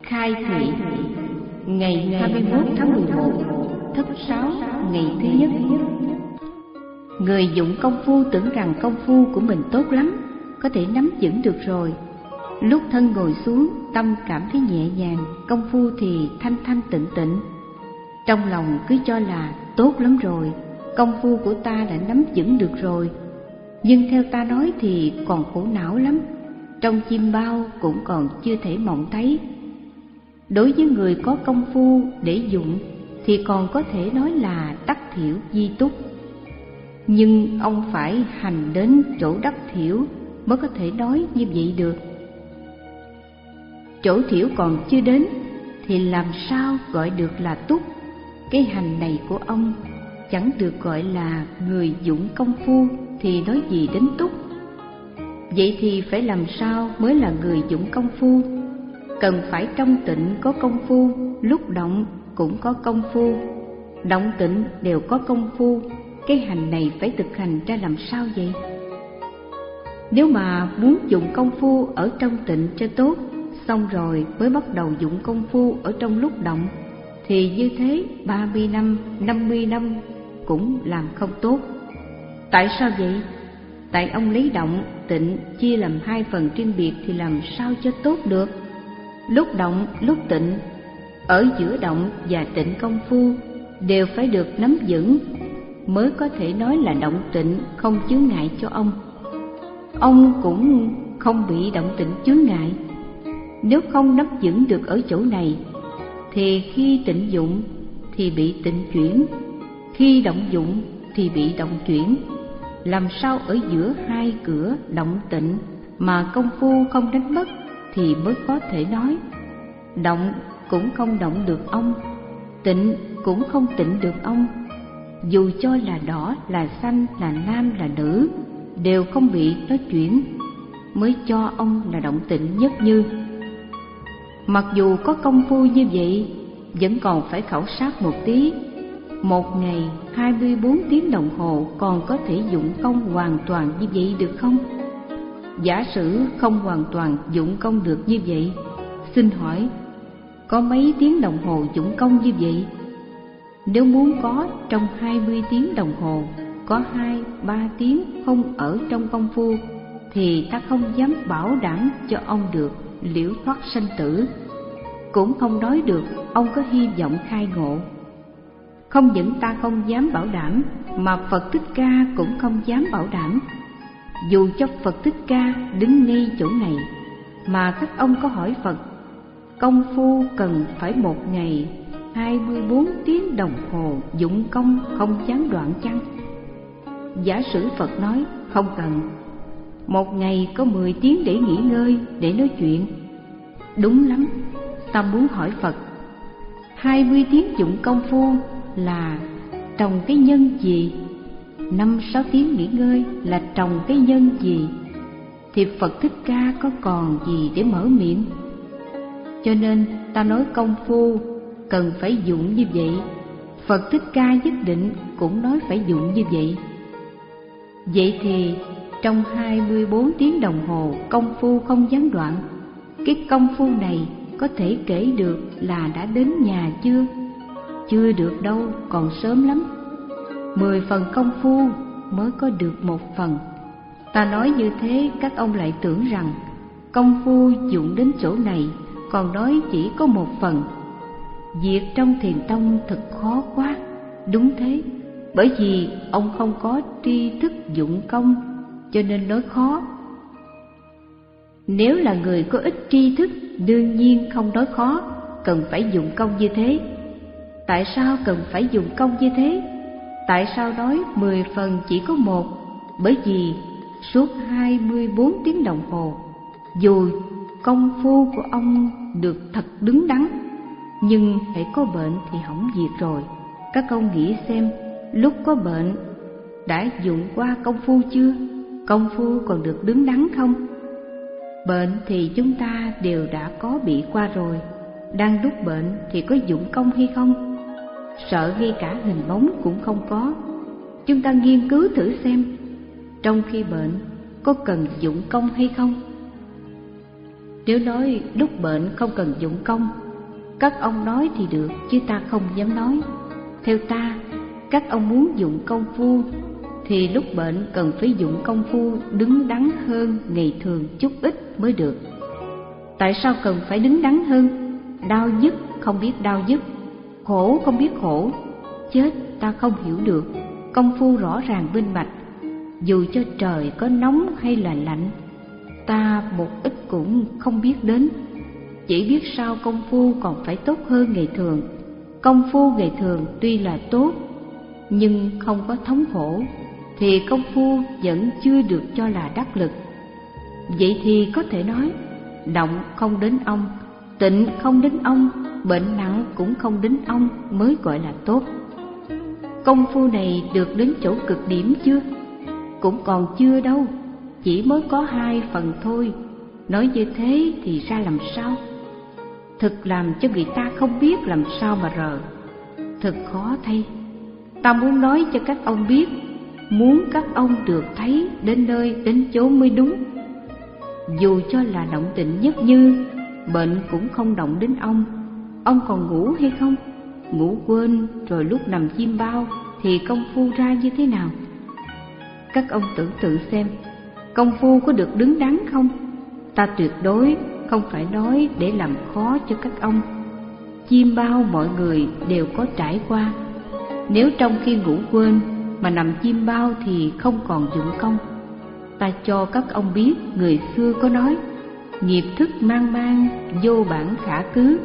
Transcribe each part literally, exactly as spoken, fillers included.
Khai thị ngày hai mươi mốt tháng mười một, thất sáu, ngày thứ nhất. Người dụng công phu tưởng rằng công phu của mình tốt lắm, có thể nắm vững được rồi. Lúc thân ngồi xuống, tâm cảm thấy nhẹ nhàng, công phu thì thanh thanh tịnh tịnh. Trong lòng cứ cho là tốt lắm rồi, công phu của ta đã nắm vững được rồi. Nhưng theo ta nói thì còn khổ não lắm, trong chim bao cũng còn chưa thể mộng thấy. Đối với người có công phu để dụng thì còn có thể nói là đắc thiểu di túc. Nhưng ông phải hành đến chỗ đắc thiểu mới có thể nói như vậy được. Chỗ thiểu còn chưa đến thì làm sao gọi được là túc? Cái hành này của ông chẳng được gọi là người dụng công phu thì nói gì đến túc? Vậy thì phải làm sao mới là người dụng công phu? Cần phải trong tịnh có công phu, lúc động cũng có công phu, động tịnh đều có công phu. Cái hành này phải thực hành ra làm sao vậy? Nếu mà muốn dụng công phu ở trong tịnh cho tốt, xong rồi mới bắt đầu dụng công phu ở trong lúc động, thì như thế ba mươi năm, năm mươi năm cũng làm không tốt. Tại sao vậy? Tại ông lấy động, tịnh chia làm hai phần riêng biệt thì làm sao cho tốt được? Lúc động, lúc tịnh, ở giữa động và tịnh công phu đều phải được nắm vững, mới có thể nói là động tịnh không chướng ngại cho ông. Ông cũng không bị động tịnh chướng ngại. Nếu không nắm vững được ở chỗ này, thì khi tịnh dụng thì bị tịnh chuyển, khi động dụng thì bị động chuyển. Làm sao ở giữa hai cửa động tịnh mà công phu không đánh mất thì mới có thể nói. Động cũng không động được ông, tịnh cũng không tịnh được ông. Dù cho là đỏ, là xanh, là nam, là nữ, đều không bị nó chuyển, mới cho ông là động tịnh nhất như. Mặc dù có công phu như vậy, vẫn còn phải khảo sát một tí. Một ngày hai mươi bốn tiếng đồng hồ còn có thể dụng công hoàn toàn như vậy được không? Giả sử không hoàn toàn dụng công được như vậy, xin hỏi có mấy tiếng đồng hồ dụng công như vậy? Nếu muốn có trong hai mươi tiếng đồng hồ, có hai, ba tiếng không ở trong công phu, thì ta không dám bảo đảm cho ông được liễu thoát sanh tử, cũng không nói được ông có hy vọng khai ngộ. Không những ta không dám bảo đảm, mà Phật Thích Ca cũng không dám bảo đảm. Dù cho Phật Thích Ca đứng ngay chỗ này, mà các ông có hỏi Phật, công phu cần phải một ngày hai mươi bốn tiếng đồng hồ dụng công không gián đoạn chăng? Giả sử Phật nói không cần, một ngày có mười tiếng để nghỉ ngơi, để nói chuyện. Đúng lắm, ta muốn hỏi Phật, hai mươi tiếng dụng công phu là trồng cái nhân gì? Năm sáu tiếng nghỉ ngơi là trồng cái nhân gì? Thì Phật Thích Ca có còn gì để mở miệng? Cho nên ta nói công phu cần phải dụng như vậy, Phật Thích Ca nhất định cũng nói phải dụng như vậy. Vậy thì trong hai mươi bốn tiếng đồng hồ công phu không gián đoạn, cái công phu này có thể kể được là đã đến nhà chưa? Chưa được đâu, còn sớm lắm. Mười phần công phu mới có được một phần. Ta nói như thế các ông lại tưởng rằng công phu dụng đến chỗ này, còn nói chỉ có một phần. Việc trong thiền tông thật khó quá. Đúng thế, bởi vì ông không có tri thức dụng công, cho nên nói khó. Nếu là người có ít tri thức, đương nhiên không nói khó, cần phải dụng công như thế. Tại sao cần phải dùng công như thế? Tại sao nói mười phần chỉ có một? Bởi vì suốt hai mươi bốn tiếng đồng hồ, dù công phu của ông được thật đứng đắn, nhưng hễ có bệnh thì hỏng việc rồi. Các ông nghĩ xem, lúc có bệnh đã dụng qua công phu chưa? Công phu còn được đứng đắn không? Bệnh thì chúng ta đều đã có bị qua rồi. Đang lúc bệnh thì có dụng công hay không? Sợ ngay cả hình bóng cũng không có. Chúng ta nghiên cứu thử xem, trong khi bệnh có cần dụng công hay không? Nếu nói lúc bệnh không cần dụng công, các ông nói thì được, chứ ta không dám nói. Theo ta, các ông muốn dụng công phu thì lúc bệnh cần phải dụng công phu đứng đắn hơn ngày thường chút ít mới được. Tại sao cần phải đứng đắn hơn? Đau nhức không biết đau nhức, khổ không biết khổ, chết ta không hiểu được, công phu rõ ràng minh bạch. Dù cho trời có nóng hay là lạnh, ta một ít cũng không biết đến. Chỉ biết sao công phu còn phải tốt hơn ngày thường. Công phu ngày thường tuy là tốt, nhưng không có thống khổ, thì công phu vẫn chưa được cho là đắc lực. Vậy thì có thể nói, động không đến ông, tịnh không đến ông, bệnh nặng cũng không đến ông mới gọi là tốt. Công phu này được đến chỗ cực điểm chưa? Cũng còn chưa đâu, chỉ mới có hai phần thôi. Nói như thế thì ra làm sao? Thực làm cho người ta không biết làm sao mà rờ. Thật khó thay. Ta muốn nói cho các ông biết, muốn các ông được thấy đến nơi đến chốn mới đúng. Dù cho là động tịnh nhất như, bệnh cũng không động đến ông. Ông còn ngủ hay không? Ngủ quên rồi lúc nằm chim bao thì công phu ra như thế nào? Các ông tưởng tượng xem, công phu có được đứng đắn không? Ta tuyệt đối không phải nói để làm khó cho các ông. Chim bao mọi người đều có trải qua. Nếu trong khi ngủ quên mà nằm chim bao thì không còn dụng công. Ta cho các ông biết, người xưa có nói, nghiệp thức mang mang, vô bản khả cứ.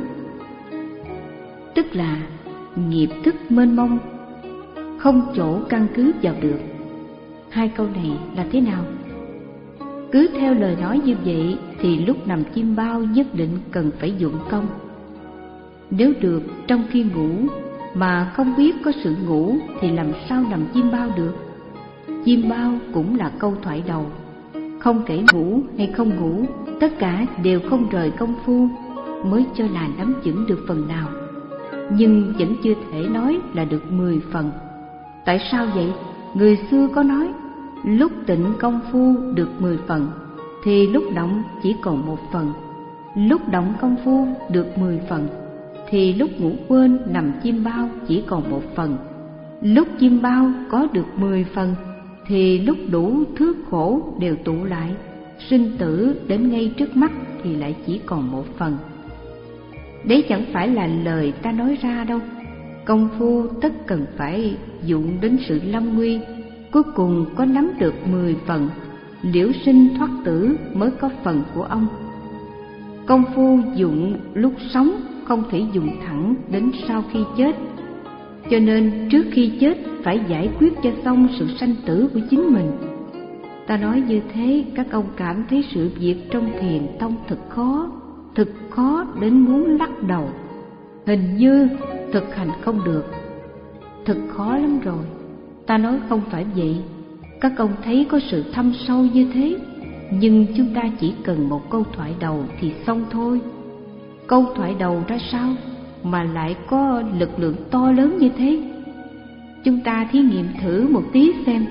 Tức là nghiệp thức mênh mông, không chỗ căn cứ vào được. Hai câu này là thế nào? Cứ theo lời nói như vậy thì lúc nằm chim bao nhất định cần phải dụng công. Nếu được trong khi ngủ mà không biết có sự ngủ thì làm sao nằm chim bao được? Chim bao cũng là câu thoại đầu, không kể ngủ hay không ngủ, tất cả đều không rời công phu mới cho là nắm vững được phần nào, nhưng vẫn chưa thể nói là được mười phần. Tại sao vậy? Người xưa có nói, lúc tịnh công phu được mười phần, thì lúc động chỉ còn một phần. Lúc động công phu được mười phần, thì lúc ngủ quên nằm chim bao chỉ còn một phần. Lúc chim bao có được mười phần, thì lúc đủ thứ khổ đều tụ lại, sinh tử đến ngay trước mắt thì lại chỉ còn một phần. Đấy chẳng phải là lời ta nói ra đâu. Công phu tất cần phải dụng đến sự lâm nguy, cuối cùng có nắm được mười phần, liễu sinh thoát tử mới có phần của ông. Công phu dụng lúc sống không thể dùng thẳng đến sau khi chết, cho nên trước khi chết phải giải quyết cho xong sự sanh tử của chính mình. Ta nói như thế, các ông cảm thấy sự việc trong thiền tông thật khó, thật khó đến muốn lắc đầu. Hình như thực hành không được, thật khó lắm rồi. Ta nói không phải vậy. Các ông thấy có sự thâm sâu như thế, nhưng chúng ta chỉ cần một câu thoại đầu thì xong thôi. Câu thoại đầu ra sao mà lại có lực lượng to lớn như thế? Chúng ta thí nghiệm thử một tí xem.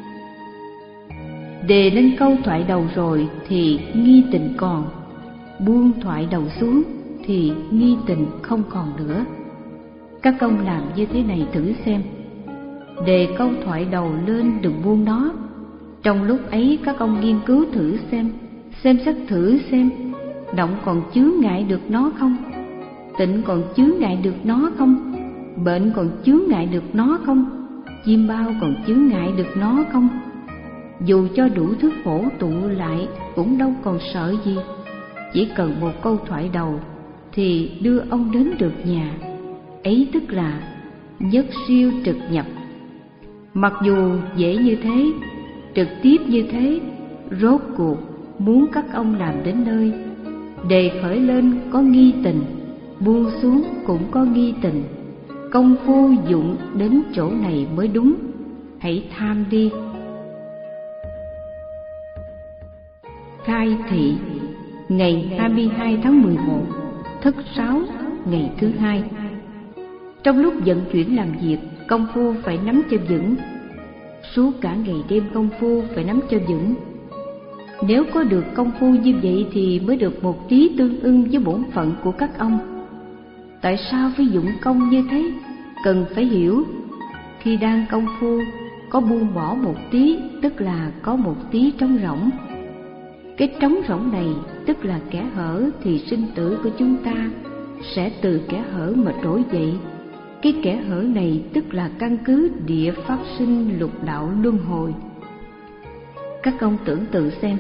Đề lên câu thoại đầu rồi thì nghi tình còn, buông thoại đầu xuống thì nghi tình không còn nữa. Các ông làm như thế này thử xem. Đề câu thoại đầu lên, đừng buông nó. Trong lúc ấy các ông nghiên cứu thử xem, xem xét thử xem, động còn chướng ngại được nó không? Tịnh còn chướng ngại được nó không? Bệnh còn chướng ngại được nó không? Chim bao còn chướng ngại được nó không? Dù cho đủ thứ khổ tụ lại cũng đâu còn sợ gì. Chỉ cần một câu thoại đầu thì đưa ông đến được nhà. Ấy tức là nhất siêu trực nhập. Mặc dù dễ như thế, trực tiếp như thế, rốt cuộc muốn các ông làm đến nơi. Đề khởi lên có nghi tình, buông xuống cũng có nghi tình. Công phu dụng đến chỗ này mới đúng. Hãy tham đi. Khai thị ngày hai mươi hai tháng mười một, Thất Sáu, ngày thứ hai. Trong lúc vận chuyển làm việc, công phu phải nắm cho vững. Suốt cả ngày đêm công phu phải nắm cho vững. Nếu có được công phu như vậy thì mới được một tí tương ưng với bổn phận của các ông. Tại sao phải dụng công như thế? Cần phải hiểu, khi đang công phu có buông bỏ một tí, tức là có một tí trống rỗng. Cái trống rỗng này tức là kẽ hở, thì sinh tử của chúng ta sẽ từ kẽ hở mà trỗi dậy. Cái kẽ hở này tức là căn cứ địa phát sinh lục đạo luân hồi. Các ông tưởng tượng xem,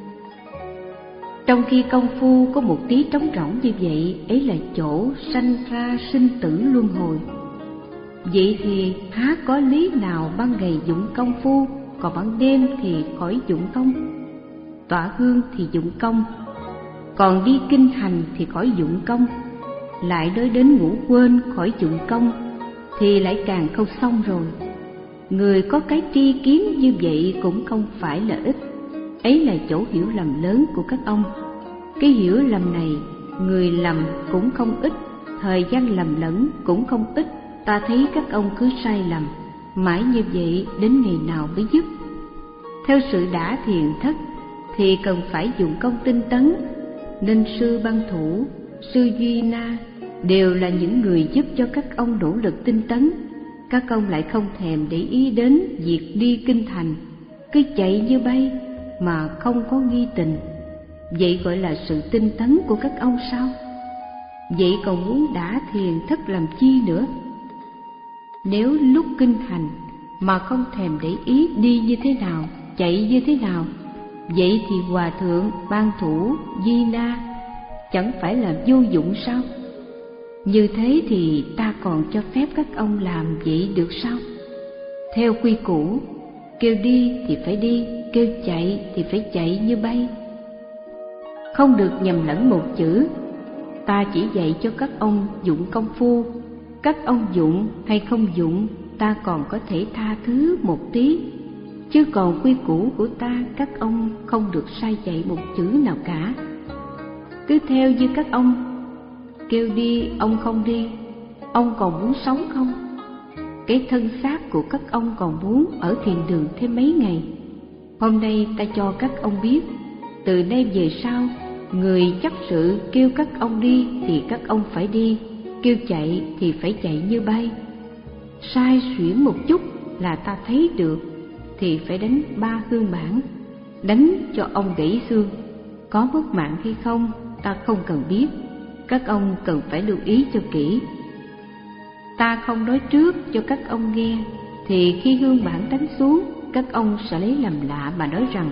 trong khi công phu có một tí trống rỗng như vậy, ấy là chỗ sanh ra sinh tử luân hồi. Vậy thì há có lý nào ban ngày dụng công phu, còn ban đêm thì khỏi dụng công? Tọa hương thì dụng công, còn đi kinh hành thì khỏi dụng công. Lại nói đến ngủ quên khỏi dụng công thì lại càng không xong rồi. Người có cái tri kiến như vậy cũng không phải là ít. Ấy là chỗ hiểu lầm lớn của các ông. Cái hiểu lầm này, người lầm cũng không ít, thời gian lầm lẫn cũng không ít. Ta thấy các ông cứ sai lầm mãi như vậy, đến ngày nào mới dứt? Theo sự đã thiền thất thì cần phải dụng công tinh tấn, nên sư Băng Thủ, sư Duy Na đều là những người giúp cho các ông nỗ lực tinh tấn. Các ông lại không thèm để ý đến việc đi kinh thành, cứ chạy như bay mà không có nghi tình. Vậy gọi là sự tinh tấn của các ông sao? Vậy còn muốn đã thiền thất làm chi nữa? Nếu lúc kinh hành mà không thèm để ý đi như thế nào, chạy như thế nào, vậy thì Hòa Thượng, Ban Thủ, Di Na chẳng phải là vô dụng sao? Như thế thì ta còn cho phép các ông làm vậy được sao? Theo quy củ, kêu đi thì phải đi, kêu chạy thì phải chạy như bay. Không được nhầm lẫn một chữ. Ta chỉ dạy cho các ông dụng công phu. Các ông dụng hay không dụng, ta còn có thể tha thứ một tí. Chứ còn quy củ của ta, các ông không được sai dạy một chữ nào cả. Cứ theo như các ông, kêu đi ông không đi. Ông còn muốn sống không? Cái thân xác của các ông còn muốn ở thiền đường thêm mấy ngày. Hôm nay ta cho các ông biết, từ nay về sau, người chấp sự kêu các ông đi thì các ông phải đi, kêu chạy thì phải chạy như bay. Sai xuyển một chút là ta thấy được thì phải đánh ba hương bản, đánh cho ông gãy xương. Có mất mạng hay không ta không cần biết, các ông cần phải lưu ý cho kỹ. Ta không nói trước cho các ông nghe, thì khi hương bản đánh xuống, các ông sẽ lấy làm lạ mà nói rằng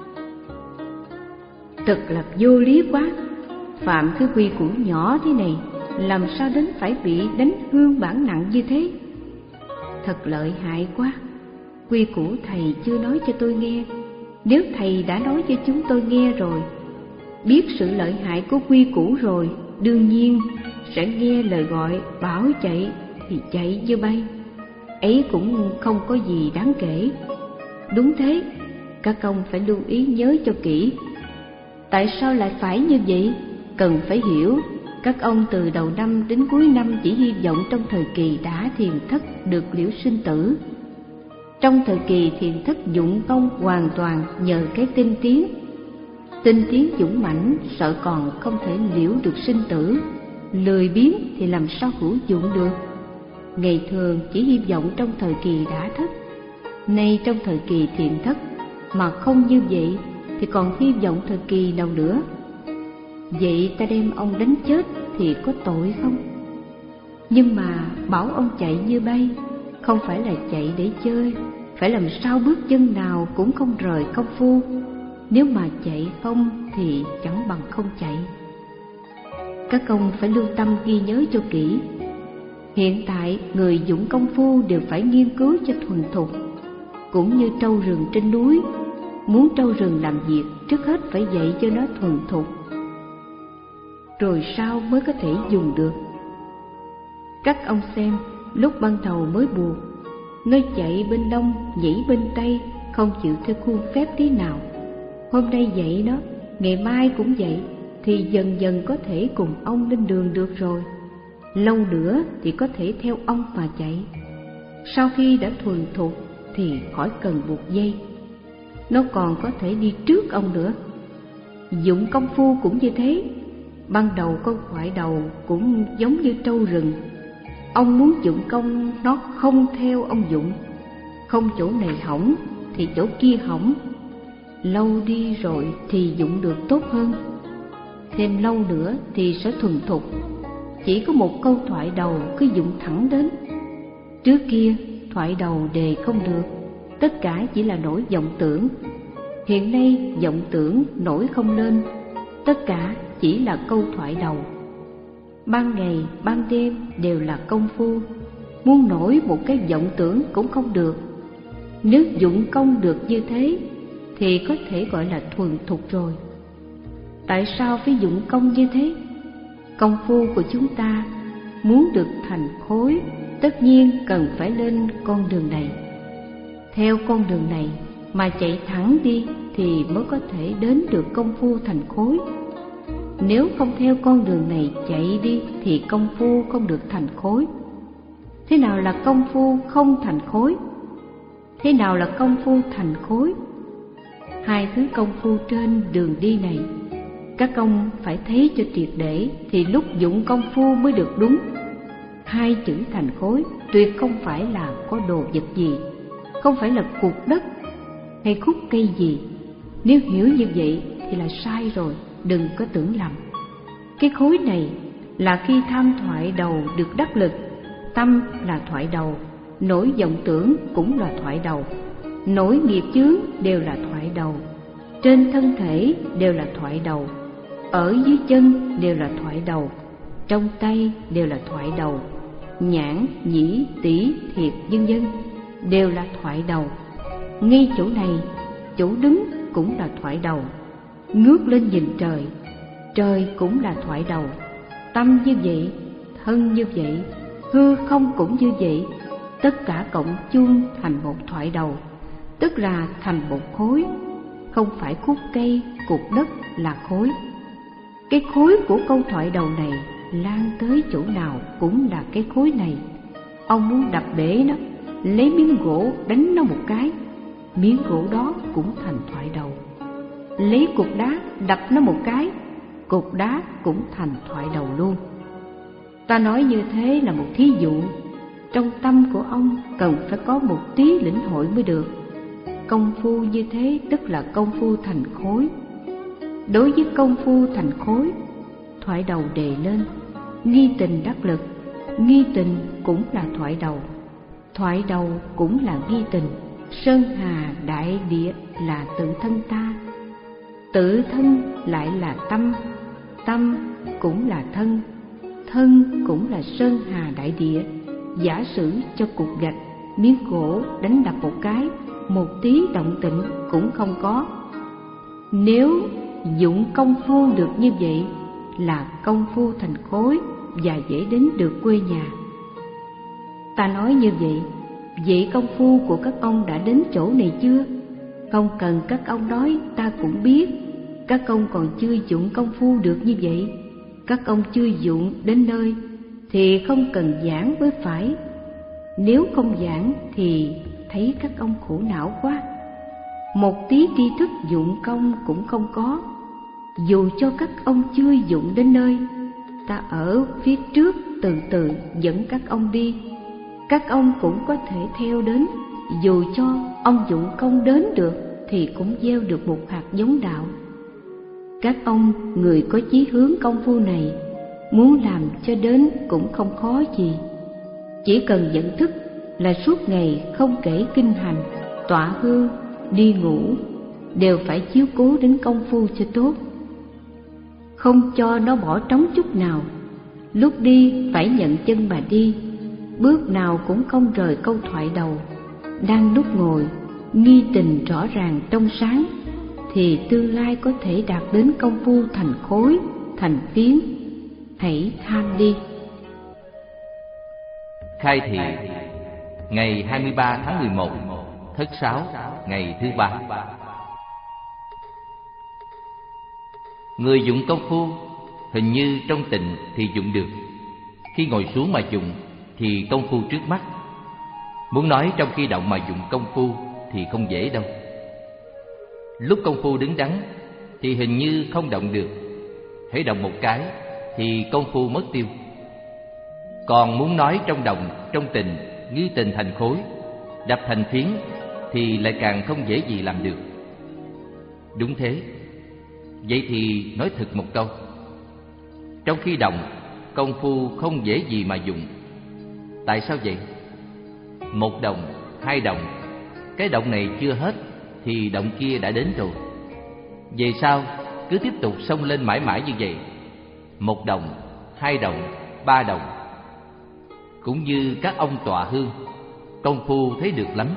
thật là vô lý quá, phạm cái quy củ nhỏ thế này, làm sao đến phải bị đánh hương bản nặng như thế? Thật lợi hại quá, quy củ thầy chưa nói cho tôi nghe. Nếu thầy đã nói cho chúng tôi nghe rồi, biết sự lợi hại của quy củ rồi, đương nhiên sẽ nghe lời gọi bảo chạy thì chạy như bay. Ấy cũng không có gì đáng kể. Đúng thế, các ông phải lưu ý nhớ cho kỹ. Tại sao lại phải như vậy? Cần phải hiểu, các ông từ đầu năm đến cuối năm chỉ hy vọng trong thời kỳ đã thiền thất được liễu sinh tử. Trong thời kỳ thiền thất dụng công hoàn toàn nhờ cái tinh tiến. Tinh tiến dũng mãnh, sợ còn không thể liễu được sinh tử. Lười biếng thì làm sao hữu dụng được. Ngày thường chỉ hy vọng trong thời kỳ đã thất, nay trong thời kỳ thiền thất mà không như vậy thì còn hy vọng thời kỳ nào nữa? Vậy ta đem ông đánh chết thì có tội không? Nhưng mà bảo ông chạy như bay, không phải là chạy để chơi, phải làm sao bước chân nào cũng không rời công phu. Nếu mà chạy không thì chẳng bằng không chạy. Các ông phải lưu tâm ghi nhớ cho kỹ. Hiện tại người dụng công phu đều phải nghiên cứu cho thuần thục. Cũng như trâu rừng trên núi, muốn trâu rừng làm việc trước hết phải dạy cho nó thuần thục, rồi sau mới có thể dùng được. Các ông xem, lúc ban đầu mới buộc, nó chạy bên đông nhảy bên tây, không chịu theo khuôn phép tí nào. Hôm nay dạy nó, ngày mai cũng vậy, thì dần dần có thể cùng ông lên đường được rồi. Lâu nữa thì có thể theo ông mà chạy. Sau khi đã thuần thục thì khỏi cần buộc dây. nó còn có thể đi trước ông nữa. Dụng công phu cũng như thế. Ban đầu câu thoại đầu cũng giống như trâu rừng. Ông muốn dụng công, nó không theo ông dụng. Không chỗ này hỏng thì chỗ kia hỏng. Lâu đi rồi thì dụng được tốt hơn. Thêm lâu nữa thì sẽ thuần thục. Chỉ có một câu thoại đầu cứ dụng thẳng đến. Trước kia thoại đầu đề không được, tất cả chỉ là nổi vọng tưởng. Hiện nay vọng tưởng nổi không lên, tất cả chỉ là câu thoại đầu. Ban ngày ban đêm đều là công phu. Muốn nổi một cái vọng tưởng cũng không được. Nếu dụng công được như thế thì có thể gọi là thuần thục rồi. Tại sao phải dụng công như thế? Công phu của chúng ta muốn được thành khối, tất nhiên cần phải lên con đường này. Theo con đường này mà chạy thẳng đi thì mới có thể đến được công phu thành khối. Nếu không theo con đường này chạy đi thì công phu không được thành khối. Thế nào là công phu không thành khối? Thế nào là công phu thành khối? Hai thứ công phu trên đường đi này, các ông phải thấy cho triệt để thì lúc dụng công phu mới được đúng. Hai chữ thành khối tuyệt không phải là có đồ vật gì, không phải là cục đất hay khúc cây gì. Nếu hiểu như vậy thì là sai rồi, đừng có tưởng lầm. Cái khối này là khi tham thoại đầu được đắc lực. Tâm là thoại đầu, nổi vọng tưởng cũng là thoại đầu, nổi nghiệp chướng đều là thoại đầu, trên thân thể đều là thoại đầu, ở dưới chân đều là thoại đầu, trong tay đều là thoại đầu, nhãn, nhĩ, tỷ, thiệt, vân vân đều là thoại đầu. Ngay chỗ này, chỗ đứng cũng là thoại đầu. Ngước lên nhìn trời, trời cũng là thoại đầu. Tâm như vậy, thân như vậy, hư không cũng như vậy, tất cả cộng chung thành một thoại đầu, tức là thành một khối. Không phải khúc cây, cục đất là khối. Cái khối của câu thoại đầu này lan tới chỗ nào cũng là cái khối này. Ông muốn đập bể nó, lấy miếng gỗ đánh nó một cái, miếng gỗ đó cũng thành thoại đầu. Lấy cục đá đập nó một cái, cục đá cũng thành thoại đầu luôn. Ta nói như thế là một thí dụ. Trong tâm của ông cần phải có một tí lĩnh hội mới được. Công phu như thế tức là công phu thành khối. Đối với công phu thành khối, thoại đầu đề lên, nghi tình đắc lực. Nghi tình cũng là thoại đầu, thoại đầu cũng là nghi tình. Sơn hà đại địa là tự thân ta, tự thân lại là tâm, tâm cũng là thân, thân cũng là sơn hà đại địa. Giả sử cho cục gạch, miếng gỗ đánh đập một cái, một tí động tĩnh cũng không có. Nếu dụng công phu được như vậy là công phu thành khối và dễ đến được quê nhà. Ta nói như vậy, vậy công phu của các ông đã đến chỗ này chưa? Không cần các ông nói, ta cũng biết. Các ông còn chưa dụng công phu được như vậy. Các ông chưa dụng đến nơi thì không cần giảng mới phải. Nếu không giảng thì thấy các ông khổ não quá. Một tí tri thức dụng công cũng không có. Dù cho các ông chưa dụng đến nơi, ta ở phía trước từ từ dẫn các ông đi. Các ông cũng có thể theo đến. Dù cho ông dụng công đến được thì cũng gieo được một hạt giống đạo. Các ông người có chí hướng công phu này, muốn làm cho đến cũng không khó gì. Chỉ cần nhận thức là suốt ngày không kể kinh hành, tọa hương, đi ngủ đều phải chiếu cố đến công phu cho tốt, không cho nó bỏ trống chút nào. Lúc đi phải nhận chân mà đi, bước nào cũng không rời câu thoại đầu. Đang lúc ngồi, nghi tình rõ ràng trong sáng, thì tương lai có thể đạt đến công phu thành khối, thành phiến. Hãy tham đi. Khai thị ngày hai mươi ba tháng mười một, Thất Sáo, ngày thứ ba. Người dụng công phu hình như trong tịnh thì dụng được, khi ngồi xuống mà dụng thì công phu trước mắt. Muốn nói trong khi động mà dụng công phu thì không dễ đâu. Lúc công phu đứng đắn thì hình như không động được, hễ động một cái thì công phu mất tiêu. Còn muốn nói trong động, trong tình, như tình thành khối, đập thành phiến thì lại càng không dễ gì làm được. Đúng thế. Vậy thì nói thật một câu, trong khi động, công phu không dễ gì mà dụng. Tại sao vậy? Một động, hai động, cái động này chưa hết thì động kia đã đến rồi. Về sau cứ tiếp tục xông lên mãi mãi như vậy. Một động, hai động, ba động. Cũng như các ông tọa hương, công phu thấy được lắm.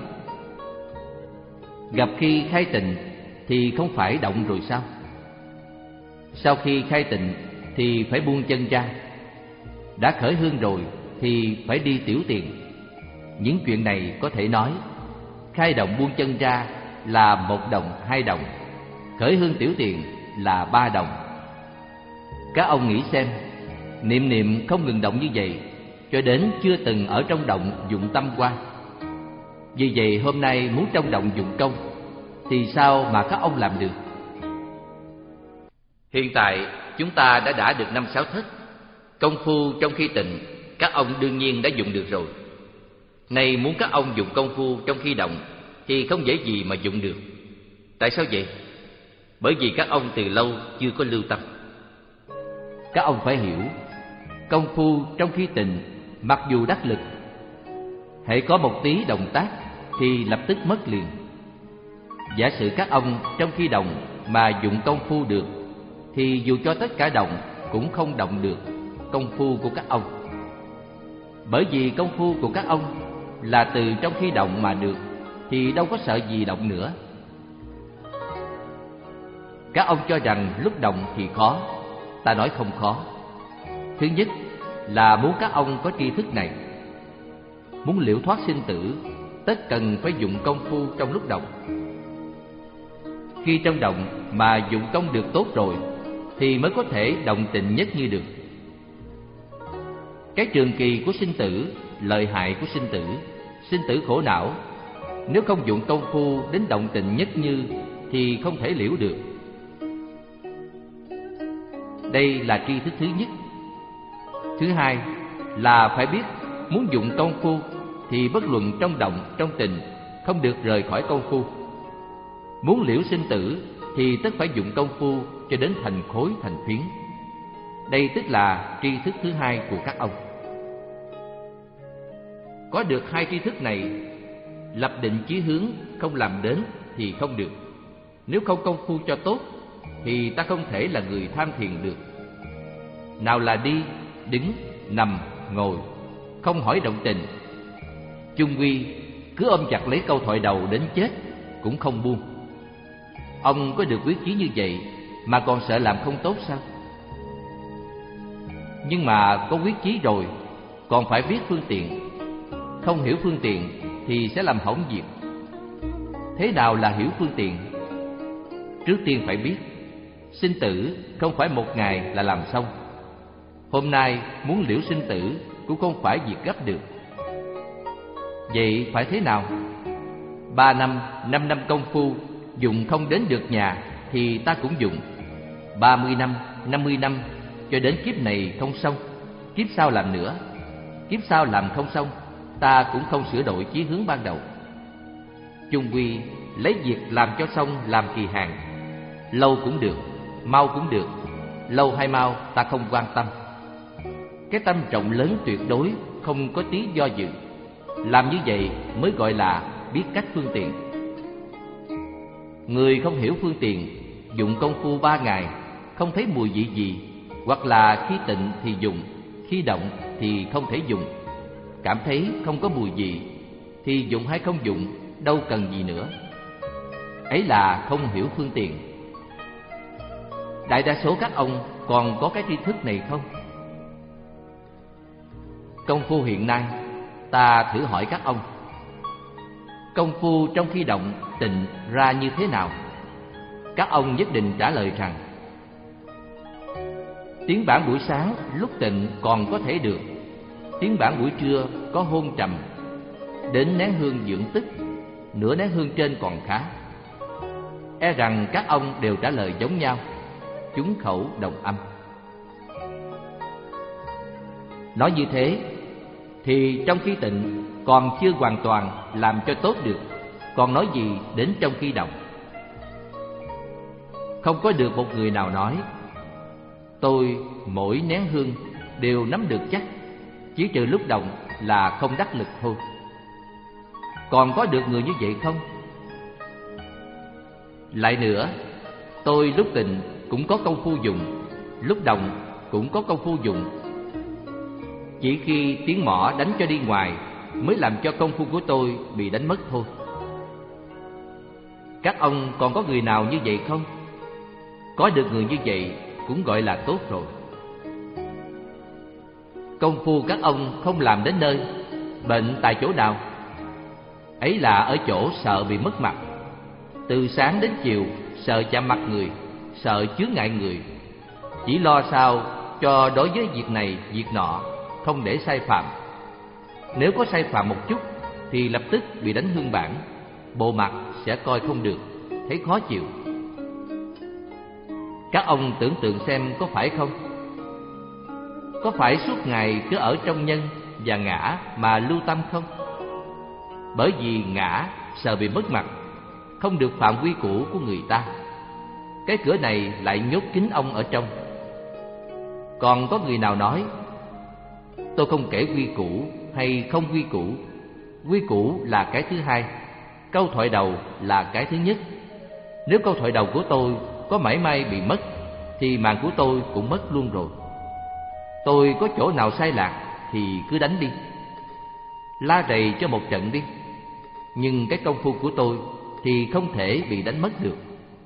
Gặp khi khai tịnh thì không phải động rồi sao? Sau khi khai tịnh thì phải buông chân ra. Đã khởi hương rồi thì phải đi tiểu tiền. Những chuyện này có thể nói, khai động buông chân ra là một động, hai động, khởi hương tiểu tiền là ba động. Các ông nghĩ xem, niệm niệm không ngừng động như vậy, cho đến chưa từng ở trong động dụng tâm qua. Vì vậy hôm nay muốn trong động dụng công, thì sao mà các ông làm được? Hiện tại chúng ta đã đã được năm sáu thất. Công phu trong khi tịnh, các ông đương nhiên đã dụng được rồi. Nay muốn các ông dụng công phu trong khi động thì không dễ gì mà dụng được. Tại sao vậy? Bởi vì các ông từ lâu chưa có lưu tâm. Các ông phải hiểu, công phu trong khi tịnh mặc dù đắc lực, hễ có một tí động tác thì lập tức mất liền. Giả sử các ông trong khi động mà dụng công phu được, thì dù cho tất cả động cũng không động được công phu của các ông. Bởi vì công phu của các ông là từ trong khi động mà được, thì đâu có sợ gì động nữa. Các ông cho rằng lúc động thì khó, ta nói không khó. Thứ nhất là muốn các ông có tri thức này. Muốn liễu thoát sinh tử, tất cần phải dụng công phu trong lúc động. Khi trong động mà dụng công được tốt rồi, thì mới có thể động tịnh nhất như được. Cái trường kỳ của sinh tử, lợi hại của sinh tử, sinh tử khổ não, nếu không dụng công phu đến động tịnh nhất như thì không thể liễu được. Đây là tri thức thứ nhất. Thứ hai là phải biết muốn dụng công phu thì bất luận trong động, trong tình không được rời khỏi công phu. Muốn liễu sinh tử thì tất phải dụng công phu cho đến thành khối, thành phiến. Đây tức là tri thức thứ hai của các ông. Có được hai tri thức này, lập định chí hướng không làm đến thì không được. Nếu không công phu cho tốt thì ta không thể là người tham thiền được. Nào là đi, đứng, nằm, ngồi, không hỏi động tình, chung quy cứ ôm chặt lấy câu thoại đầu đến chết cũng không buông. Ông có được quyết chí như vậy mà còn sợ làm không tốt sao? Nhưng mà có quyết chí rồi còn phải biết phương tiện. Không hiểu phương tiện thì sẽ làm hỏng việc. Thế nào là hiểu phương tiện? Trước tiên phải biết sinh tử không phải một ngày là làm xong. Hôm nay muốn liễu sinh tử cũng không phải việc gấp được. Vậy phải thế nào? Ba năm, năm năm công phu dụng không đến được nhà thì ta cũng dụng. Ba mươi năm, năm mươi năm, cho đến kiếp này không xong, kiếp sau làm nữa. Kiếp sau làm không xong, ta cũng không sửa đổi chí hướng ban đầu. Chung quy lấy việc làm cho xong làm kỳ hạn. Lâu cũng được, mau cũng được. Lâu hay mau ta không quan tâm. Cái tâm rộng lớn tuyệt đối, không có tí do dự. Làm như vậy mới gọi là biết cách phương tiện. Người không hiểu phương tiện, dụng công phu ba ngày, không thấy mùi vị gì, hoặc là khi tịnh thì dùng, khi động thì không thể dùng, cảm thấy không có mùi vị, thì dụng hay không dụng, đâu cần gì nữa. Ấy là không hiểu phương tiện. Đại đa số các ông còn có cái tri thức này không? Công phu hiện nay, ta thử hỏi các ông, công phu trong khi động tịnh ra như thế nào? Các ông nhất định trả lời rằng tiếng bản buổi sáng lúc tịnh còn có thể được, tiếng bản buổi trưa có hôn trầm, đến nén hương dưỡng tức, nửa nén hương trên còn khá. e rằng các ông đều trả lời giống nhau, chúng khẩu đồng âm. Nói như thế thì trong khi tịnh còn chưa hoàn toàn làm cho tốt được, còn nói gì đến trong khi động. Không có được một người nào nói tôi mỗi nén hương đều nắm được chắc, chỉ trừ lúc động là không đắc lực thôi. Còn có được người như vậy không? Lại nữa, tôi lúc tịnh cũng có công phu dùng, lúc động cũng có công phu dùng. Chỉ khi tiếng mõ đánh cho đi ngoài mới làm cho công phu của tôi bị đánh mất thôi. Các ông còn có người nào như vậy không? Có được người như vậy cũng gọi là tốt rồi. Công phu các ông không làm đến nơi, bệnh tại chỗ nào? Ấy là ở chỗ sợ bị mất mặt. Từ sáng đến chiều sợ chạm mặt người, sợ chướng ngại người, chỉ lo sao cho đối với việc này việc nọ không để sai phạm. Nếu có sai phạm một chút thì lập tức bị đánh hương bản, bộ mặt sẽ coi không được, thấy khó chịu. Các ông tưởng tượng xem có phải không? Có phải suốt ngày cứ ở trong nhân và ngã mà lưu tâm không? Bởi vì ngã sợ bị mất mặt, không được phạm quy củ của người ta, cái cửa này lại nhốt kín ông ở trong. Còn có người nào nói tôi không kể quy củ hay không quy củ, quy củ là cái thứ hai, câu thoại đầu là cái thứ nhất. Nếu câu thoại đầu của tôi có mảy may bị mất thì màn của tôi cũng mất luôn rồi. Tôi có chỗ nào sai lạc thì cứ đánh đi, la rầy cho một trận đi, nhưng cái công phu của tôi thì không thể bị đánh mất được.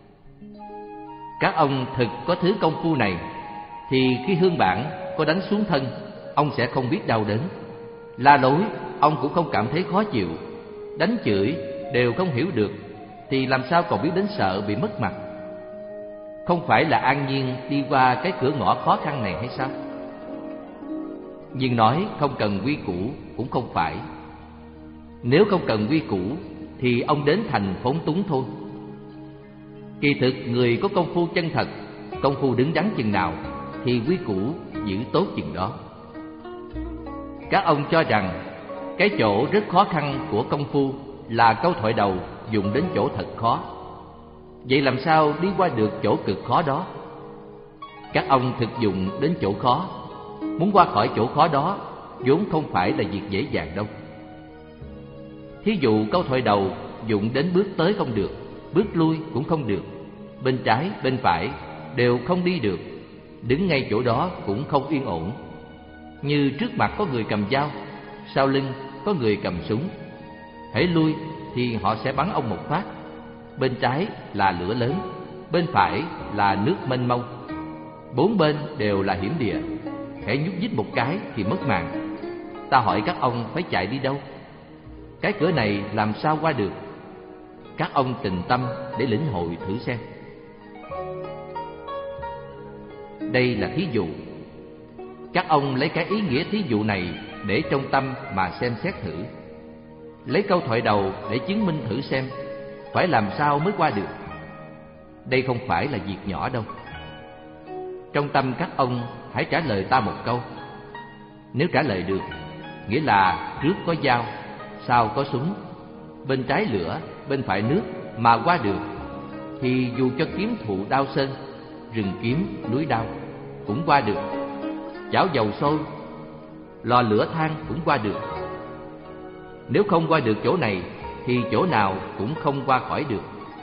Các ông thực có thứ công phu này thì khi hương bản có đánh xuống thân, ông sẽ không biết đau đớn. La lối ông cũng không cảm thấy khó chịu, đánh chửi đều không hiểu được, thì làm sao còn biết đến sợ bị mất mặt. Không phải là an nhiên đi qua cái cửa ngõ khó khăn này hay sao? Nhưng nói không cần quy củ cũng không phải. Nếu không cần quy củ thì ông đến thành phóng túng thôi. Kỳ thực người có công phu chân thật, công phu đứng đắn chừng nào thì quy củ giữ tốt chừng đó. Các ông cho rằng cái chỗ rất khó khăn của công phu là câu thoại đầu dùng đến chỗ thật khó. Vậy làm sao đi qua được chỗ cực khó đó? Các ông thực dụng đến chỗ khó, muốn qua khỏi chỗ khó đó vốn không phải là việc dễ dàng đâu. Thí dụ câu thoại đầu dụng đến bước tới không được, bước lui cũng không được, bên trái bên phải đều không đi được, đứng ngay chỗ đó cũng không yên ổn. Như trước mặt có người cầm dao, sau lưng có người cầm súng, hễ lui thì họ sẽ bắn ông một phát. Bên trái là lửa lớn, bên phải là nước mênh mông, bốn bên đều là hiểm địa, hễ nhúc nhích một cái thì mất mạng. Ta hỏi các ông phải chạy đi đâu? Cái cửa này làm sao qua được? Các ông tình tâm để lĩnh hội thử xem. Đây là thí dụ. Các ông lấy cái ý nghĩa thí dụ này để trong tâm mà xem xét thử. Lấy câu thoại đầu để chứng minh thử xem phải làm sao mới qua được. Đây không phải là việc nhỏ đâu. Trong tâm các ông hãy trả lời ta một câu. Nếu trả lời được, nghĩa là trước có dao, sau có súng, bên trái lửa, bên phải nước mà qua được, thì dù cho kiếm thụ đao sơn, rừng kiếm, núi đao cũng qua được. Chảo dầu sôi, lò lửa than cũng qua được. Nếu không qua được chỗ này thì chỗ nào cũng không qua khỏi được.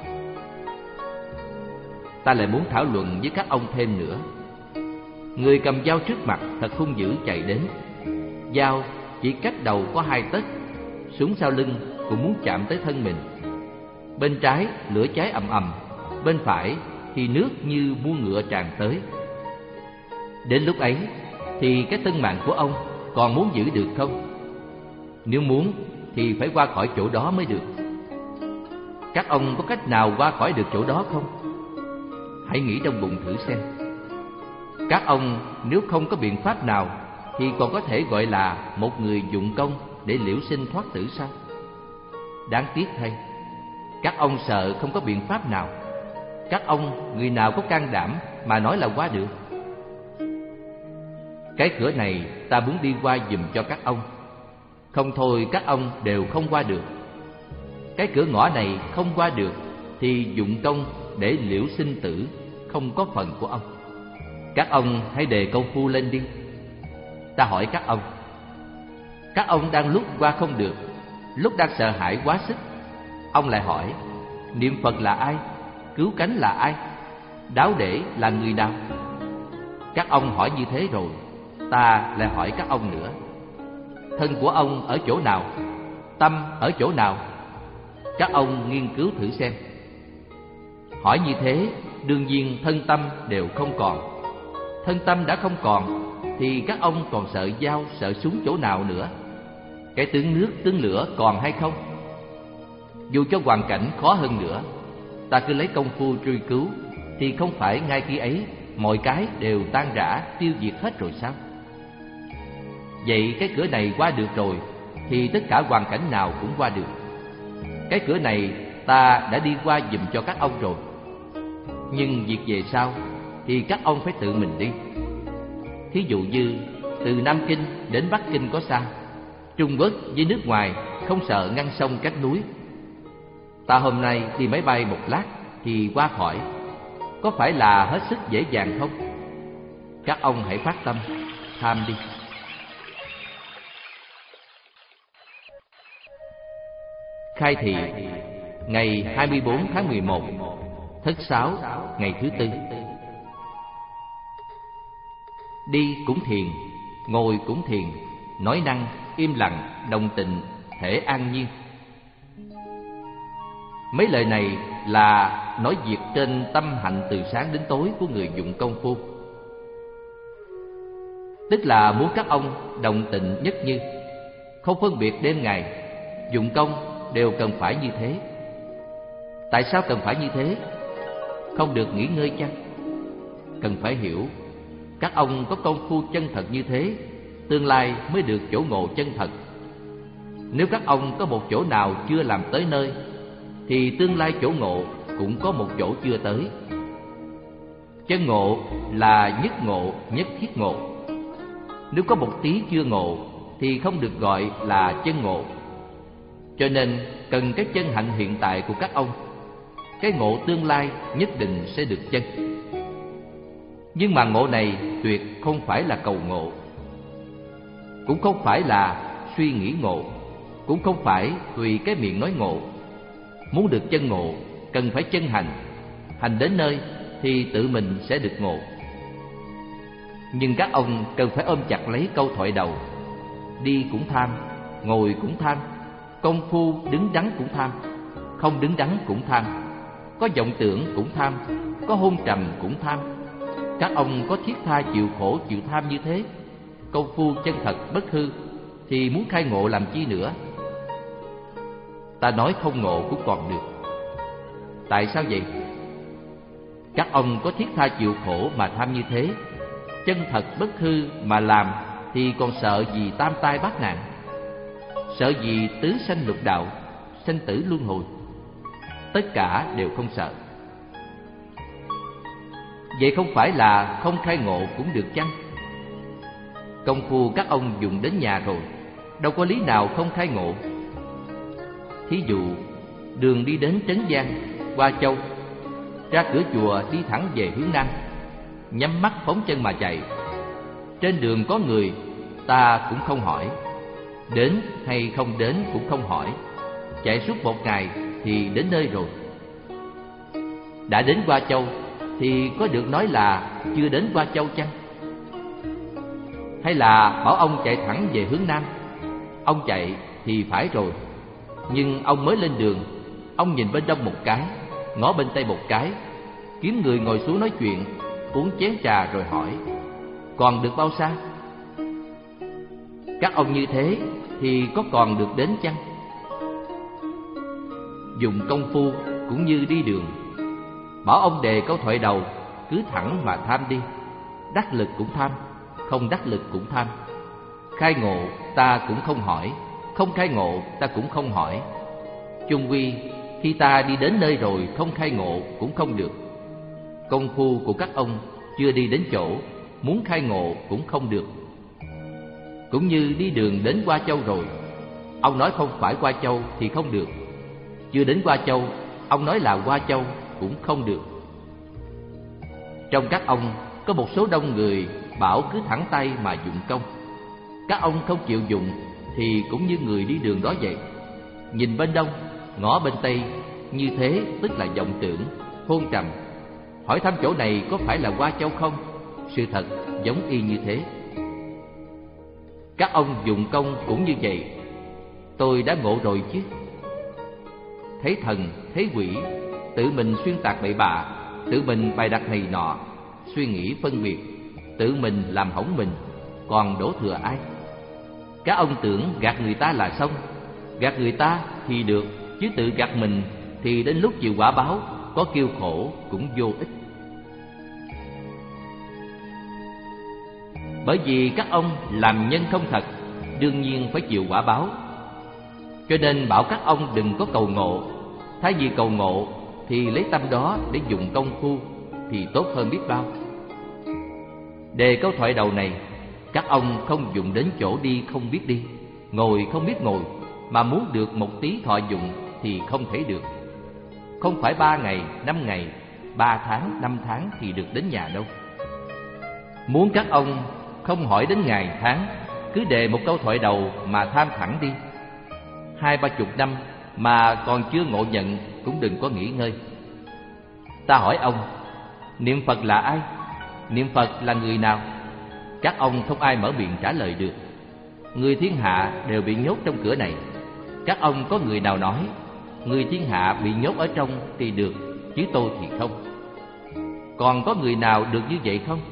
Ta lại muốn thảo luận với các ông thêm nữa. Người cầm dao trước mặt thật hung dữ chạy đến. Dao chỉ cách đầu có hai tấc, súng sau lưng cũng muốn chạm tới thân mình. Bên trái lửa cháy ầm ầm, bên phải thì nước như muôn ngựa tràn tới. Đến lúc ấy thì cái tân mạng của ông còn muốn giữ được không? Nếu muốn thì phải qua khỏi chỗ đó mới được. Các ông có cách nào qua khỏi được chỗ đó không? Hãy nghĩ trong bụng thử xem. Các ông nếu không có biện pháp nào thì còn có thể gọi là một người dụng công để liễu sinh thoát tử sao? Đáng tiếc thay, các ông sợ không có biện pháp nào, Các ông người nào có can đảm mà nói là qua được? Cái cửa này ta muốn đi qua giùm cho các ông, không thôi các ông đều không qua được. Cái cửa ngõ này không qua được thì dụng công để liễu sinh tử, không có phần của ông. Các ông hãy đề công phu lên đi. Ta hỏi các ông, các ông đang lúc qua không được, lúc đang sợ hãi quá sức, ông lại hỏi niệm Phật là ai, cứu cánh là ai, đáo để là người nào? Các ông hỏi như thế rồi, ta lại hỏi các ông nữa, thân của ông ở chỗ nào, tâm ở chỗ nào? Các ông nghiên cứu thử xem. Hỏi như thế, đương nhiên thân tâm đều không còn. Thân tâm đã không còn thì các ông còn sợ dao, sợ súng chỗ nào nữa? Cái tướng nước, tướng lửa còn hay không? Dù cho hoàn cảnh khó hơn nữa, ta cứ lấy công phu truy cứu, thì không phải ngay khi ấy mọi cái đều tan rã, tiêu diệt hết rồi sao? Vậy cái cửa này qua được rồi thì tất cả hoàn cảnh nào cũng qua được. Cái cửa này ta đã đi qua giùm cho các ông rồi, nhưng việc về sau thì các ông phải tự mình đi. Thí dụ như từ Nam Kinh đến Bắc Kinh có xa, Trung Quốc với nước ngoài không sợ ngăn sông cách núi. Ta hôm nay đi máy bay một lát thì qua khỏi, có phải là hết sức dễ dàng không? Các ông hãy phát tâm tham đi. Khai thị ngày hai mươi bốn tháng mười một, Thất Sáu, ngày thứ tư. Đi cũng thiền, ngồi cũng thiền, nói năng, im lặng, đồng tịnh, thể an nhiên. Mấy lời này là nói việc trên tâm hạnh từ sáng đến tối của người dụng công phu. Tức là muốn các ông đồng tịnh nhất như, không phân biệt đêm ngày, dụng công đều cần phải như thế. Tại sao cần phải như thế? Không được nghỉ ngơi chăng? Cần phải hiểu, các ông có công phu chân thật như thế, tương lai mới được chỗ ngộ chân thật. Nếu các ông có một chỗ nào chưa làm tới nơi, thì tương lai chỗ ngộ cũng có một chỗ chưa tới. Chân ngộ là nhất ngộ, nhất thiết ngộ. Nếu có một tí chưa ngộ thì không được gọi là chân ngộ. Cho nên cần cái chân hạnh hiện tại của các ông. Cái ngộ tương lai nhất định sẽ được chân. Nhưng mà ngộ này tuyệt không phải là cầu ngộ, cũng không phải là suy nghĩ ngộ, cũng không phải tùy cái miệng nói ngộ. Muốn được chân ngộ cần phải chân hành, hành đến nơi thì tự mình sẽ được ngộ. Nhưng các ông cần phải ôm chặt lấy câu thoại đầu: đi cũng tham, ngồi cũng tham, công phu đứng đắn cũng tham, không đứng đắn cũng tham, có vọng tưởng cũng tham, có hôn trầm cũng tham. Các ông có thiết tha chịu khổ chịu tham như thế, công phu chân thật bất hư, thì muốn khai ngộ làm chi nữa? Ta nói không ngộ cũng còn được. Tại sao vậy? Các ông có thiết tha chịu khổ mà tham như thế, chân thật bất hư mà làm, thì còn sợ gì tam tai bát nạn? Sợ gì tứ sanh lục đạo, sanh tử luân hồi? Tất cả đều không sợ. Vậy không phải là không khai ngộ cũng được chăng? Công phu các ông dùng đến nhà rồi, đâu có lý nào không khai ngộ. Thí dụ đường đi đến Trấn Giang, qua Châu, ra cửa chùa đi thẳng về hướng Nam, nhắm mắt phóng chân mà chạy. Trên đường có người, ta cũng không hỏi, đến hay không đến cũng không hỏi. Chạy suốt một ngày thì đến nơi rồi. Đã đến Qua Châu thì có được nói là chưa đến Qua Châu chăng? Hay là bảo ông chạy thẳng về hướng Nam? Ông chạy thì phải rồi, nhưng ông mới lên đường, ông nhìn bên đông một cái, ngó bên tây một cái, kiếm người ngồi xuống nói chuyện, uống chén trà rồi hỏi: còn được bao xa? Các ông như thế thì có còn được đến chăng? Dùng công phu cũng như đi đường. Bảo ông đề câu thoại đầu, cứ thẳng mà tham đi. Đắc lực cũng tham, không đắc lực cũng tham. Khai ngộ ta cũng không hỏi, không khai ngộ ta cũng không hỏi. Chung quy khi ta đi đến nơi rồi không khai ngộ cũng không được. Công phu của các ông chưa đi đến chỗ, muốn khai ngộ cũng không được. Cũng như đi đường đến Hoa Châu rồi, ông nói không phải Hoa Châu thì không được. Chưa đến Hoa Châu, ông nói là Hoa Châu cũng không được. Trong các ông có một số đông người bảo cứ thẳng tay mà dụng công. Các ông không chịu dụng thì cũng như người đi đường đó vậy. Nhìn bên đông, ngó bên tây, như thế tức là vọng tưởng, hôn trầm. Hỏi thăm chỗ này có phải là Hoa Châu không? Sự thật giống y như thế. Các ông dụng công cũng như vậy. Tôi đã ngộ rồi chứ. Thấy thần, thấy quỷ, tự mình xuyên tạc bậy bạ, tự mình bày đặt này nọ, suy nghĩ phân biệt, tự mình làm hỏng mình, còn đổ thừa ai? Các ông tưởng gạt người ta là xong. Gạt người ta thì được, chứ tự gạt mình thì đến lúc chịu quả báo, có kêu khổ cũng vô ích. Bởi vì các ông làm nhân không thật, đương nhiên phải chịu quả báo. Cho nên bảo các ông đừng có cầu ngộ. Thay vì cầu ngộ thì lấy tâm đó để dùng công phu thì tốt hơn biết bao. Đề câu thoại đầu này, các ông không dùng đến chỗ đi không biết đi, ngồi không biết ngồi, mà muốn được một tí thọ dụng thì không thể được. Không phải ba ngày, năm ngày, ba tháng, năm tháng thì được đến nhà đâu. Muốn các ông không hỏi đến ngày tháng, cứ đề một câu thoại đầu mà tham thẳng đi. Hai ba chục năm mà còn chưa ngộ nhận cũng đừng có nghỉ ngơi. Ta hỏi ông, niệm Phật là ai? Niệm Phật là người nào? Các ông không ai mở miệng trả lời được. Người thiên hạ đều bị nhốt trong cửa này. Các ông có người nào nói người thiên hạ bị nhốt ở trong thì được, chứ tôi thì không. Còn có người nào được như vậy không?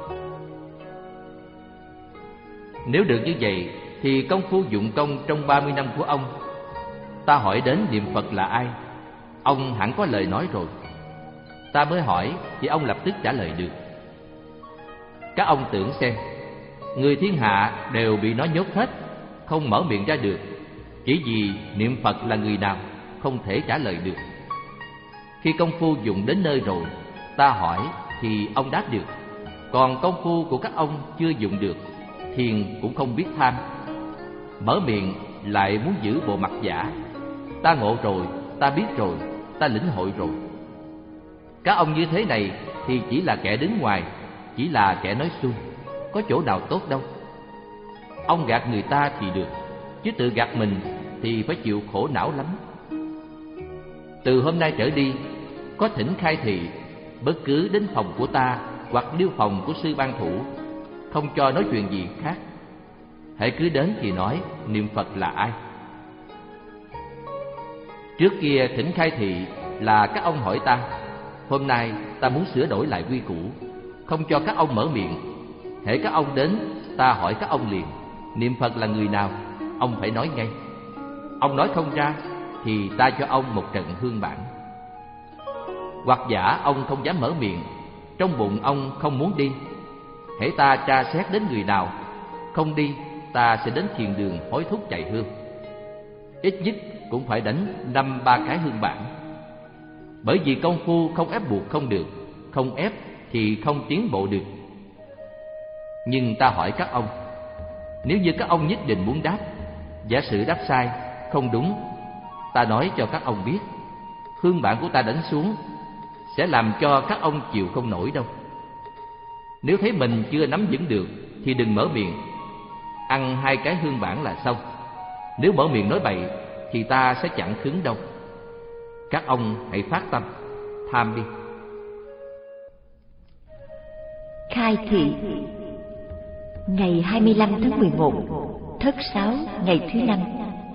Nếu được như vậy thì công phu dụng công trong ba mươi năm của ông. Ta hỏi đến niệm Phật là ai, ông hẳn có lời nói rồi. Ta mới hỏi thì ông lập tức trả lời được. Các ông tưởng xem, người thiên hạ đều bị nó nhốt hết, không mở miệng ra được, chỉ vì niệm Phật là người nào không thể trả lời được. Khi công phu dụng đến nơi rồi, ta hỏi thì ông đáp được. Còn công phu của các ông chưa dụng được, thiền cũng không biết tham, mở miệng lại muốn giữ bộ mặt giả. Ta ngộ rồi, ta biết rồi, ta lĩnh hội rồi. Các ông như thế này thì chỉ là kẻ đứng ngoài, chỉ là kẻ nói suông, có chỗ nào tốt đâu. Ông gạt người ta thì được, chứ tự gạt mình thì phải chịu khổ não lắm. Từ hôm nay trở đi, có thỉnh khai thị, bất cứ đến phòng của ta hoặc điêu phòng của sư ban thủ, không cho nói chuyện gì khác. Hãy cứ đến thì nói niệm Phật là ai. Trước kia thỉnh khai thị là các ông hỏi ta. Hôm nay ta muốn sửa đổi lại quy củ, không cho các ông mở miệng. Hễ các ông đến, ta hỏi các ông liền, niệm Phật là người nào? Ông phải nói ngay. Ông nói không ra thì ta cho ông một trận hương bản. Hoặc giả ông không dám mở miệng, trong bụng ông không muốn đi. Hễ ta tra xét đến người nào không đi, ta sẽ đến thiền đường hối thúc chạy hương. Ít nhất cũng phải đánh năm ba cái hương bản. Bởi vì công phu không ép buộc không được, không ép thì không tiến bộ được. Nhưng ta hỏi các ông, nếu như các ông nhất định muốn đáp, giả sử đáp sai, không đúng, ta nói cho các ông biết, hương bản của ta đánh xuống sẽ làm cho các ông chịu không nổi đâu. Nếu thấy mình chưa nắm vững được thì đừng mở miệng, ăn hai cái hương bản là xong. Nếu mở miệng nói bậy thì ta sẽ chẳng khứng đâu. Các ông hãy phát tâm, tham đi. Khai thị. Ngày hai mươi lăm tháng mười một, Thất Sáu, ngày thứ năm.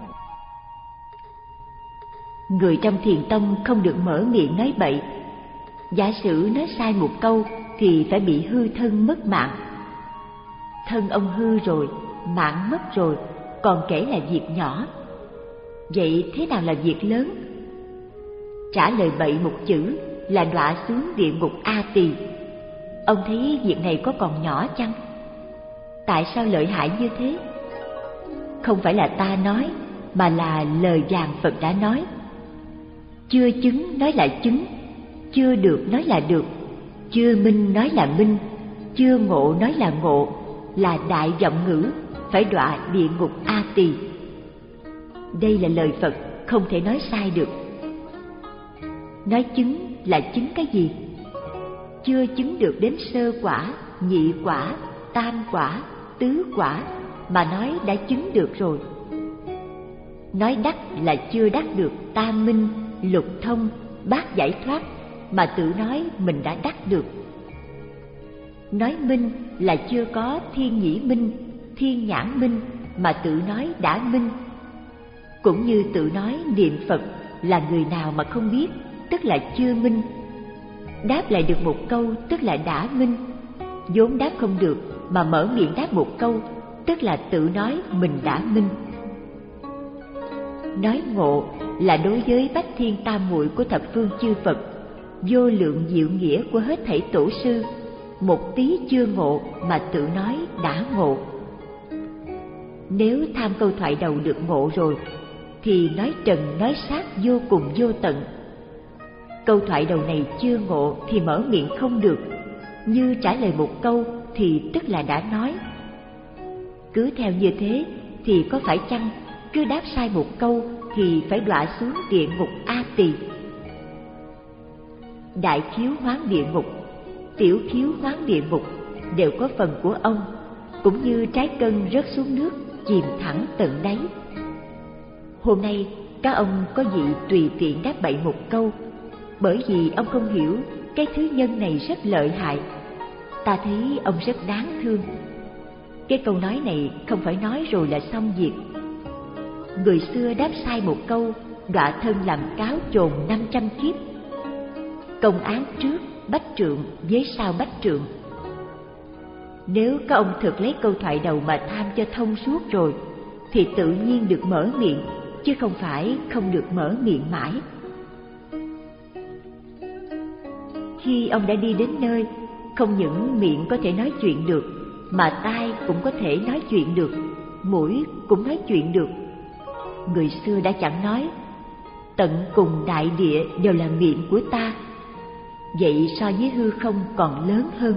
Người trong thiền tông không được mở miệng nói bậy. Giả sử nói sai một câu thì phải bị hư thân mất mạng. Thân ông hư rồi, mạng mất rồi, còn kể là việc nhỏ. Vậy thế nào là việc lớn? Trả lời bậy một chữ là đọa xuống địa ngục A Tỳ. Ông thấy việc này có còn nhỏ chăng? Tại sao lợi hại như thế? Không phải là ta nói, mà là lời vàng Phật đã nói. Chưa chứng nói là chứng, chưa được nói là được, chưa minh nói là minh, chưa ngộ nói là ngộ, là đại vọng ngữ, phải đọa địa ngục A Tỳ. Đây là lời Phật, không thể nói sai được. Nói chứng là chứng cái gì? Chưa chứng được đến sơ quả, nhị quả, tam quả, tứ quả mà nói đã chứng được rồi. Nói đắc là chưa đắc được tam minh, lục thông, bát giải thoát mà tự nói mình đã đắc được. Nói minh là chưa có thiên nhĩ minh, thiên nhãn minh mà tự nói đã minh. Cũng như tự nói niệm Phật là người nào mà không biết, tức là chưa minh. Đáp lại được một câu tức là đã minh. Vốn đáp không được mà mở miệng đáp một câu, tức là tự nói mình đã minh. Nói ngộ là đối với bách thiên tam muội của thập phương chư Phật, vô lượng diệu nghĩa của hết thảy tổ sư, một tí chưa ngộ mà tự nói đã ngộ. Nếu tham câu thoại đầu được ngộ rồi, thì nói trần nói sát vô cùng vô tận. Câu thoại đầu này chưa ngộ thì mở miệng không được, như trả lời một câu thì tức là đã nói. Cứ theo như thế thì có phải chăng cứ đáp sai một câu thì phải đọa xuống địa ngục A Tỳ? Đại khiếu hoán địa ngục, tiểu khiếu hoán địa ngục đều có phần của ông, cũng như trái cân rớt xuống nước chìm thẳng tận đáy. Hôm nay các ông có vị tùy tiện đáp bậy một câu, bởi vì ông không hiểu cái thứ nhân này rất lợi hại. Ta thấy ông rất đáng thương. Cái câu nói này không phải nói rồi là xong việc. Người xưa đáp sai một câu, đọa thân làm cáo chồn năm trăm kiếp. Công án trước bách trượng, với sau bách trượng. Nếu các ông thực lấy câu thoại đầu mà tham cho thông suốt rồi, thì tự nhiên được mở miệng, chứ không phải không được mở miệng mãi. Khi ông đã đi đến nơi, không những miệng có thể nói chuyện được, mà tai cũng có thể nói chuyện được, mũi cũng nói chuyện được. Người xưa đã chẳng nói, tận cùng đại địa đều là miệng của ta. Vậy so với hư không còn lớn hơn.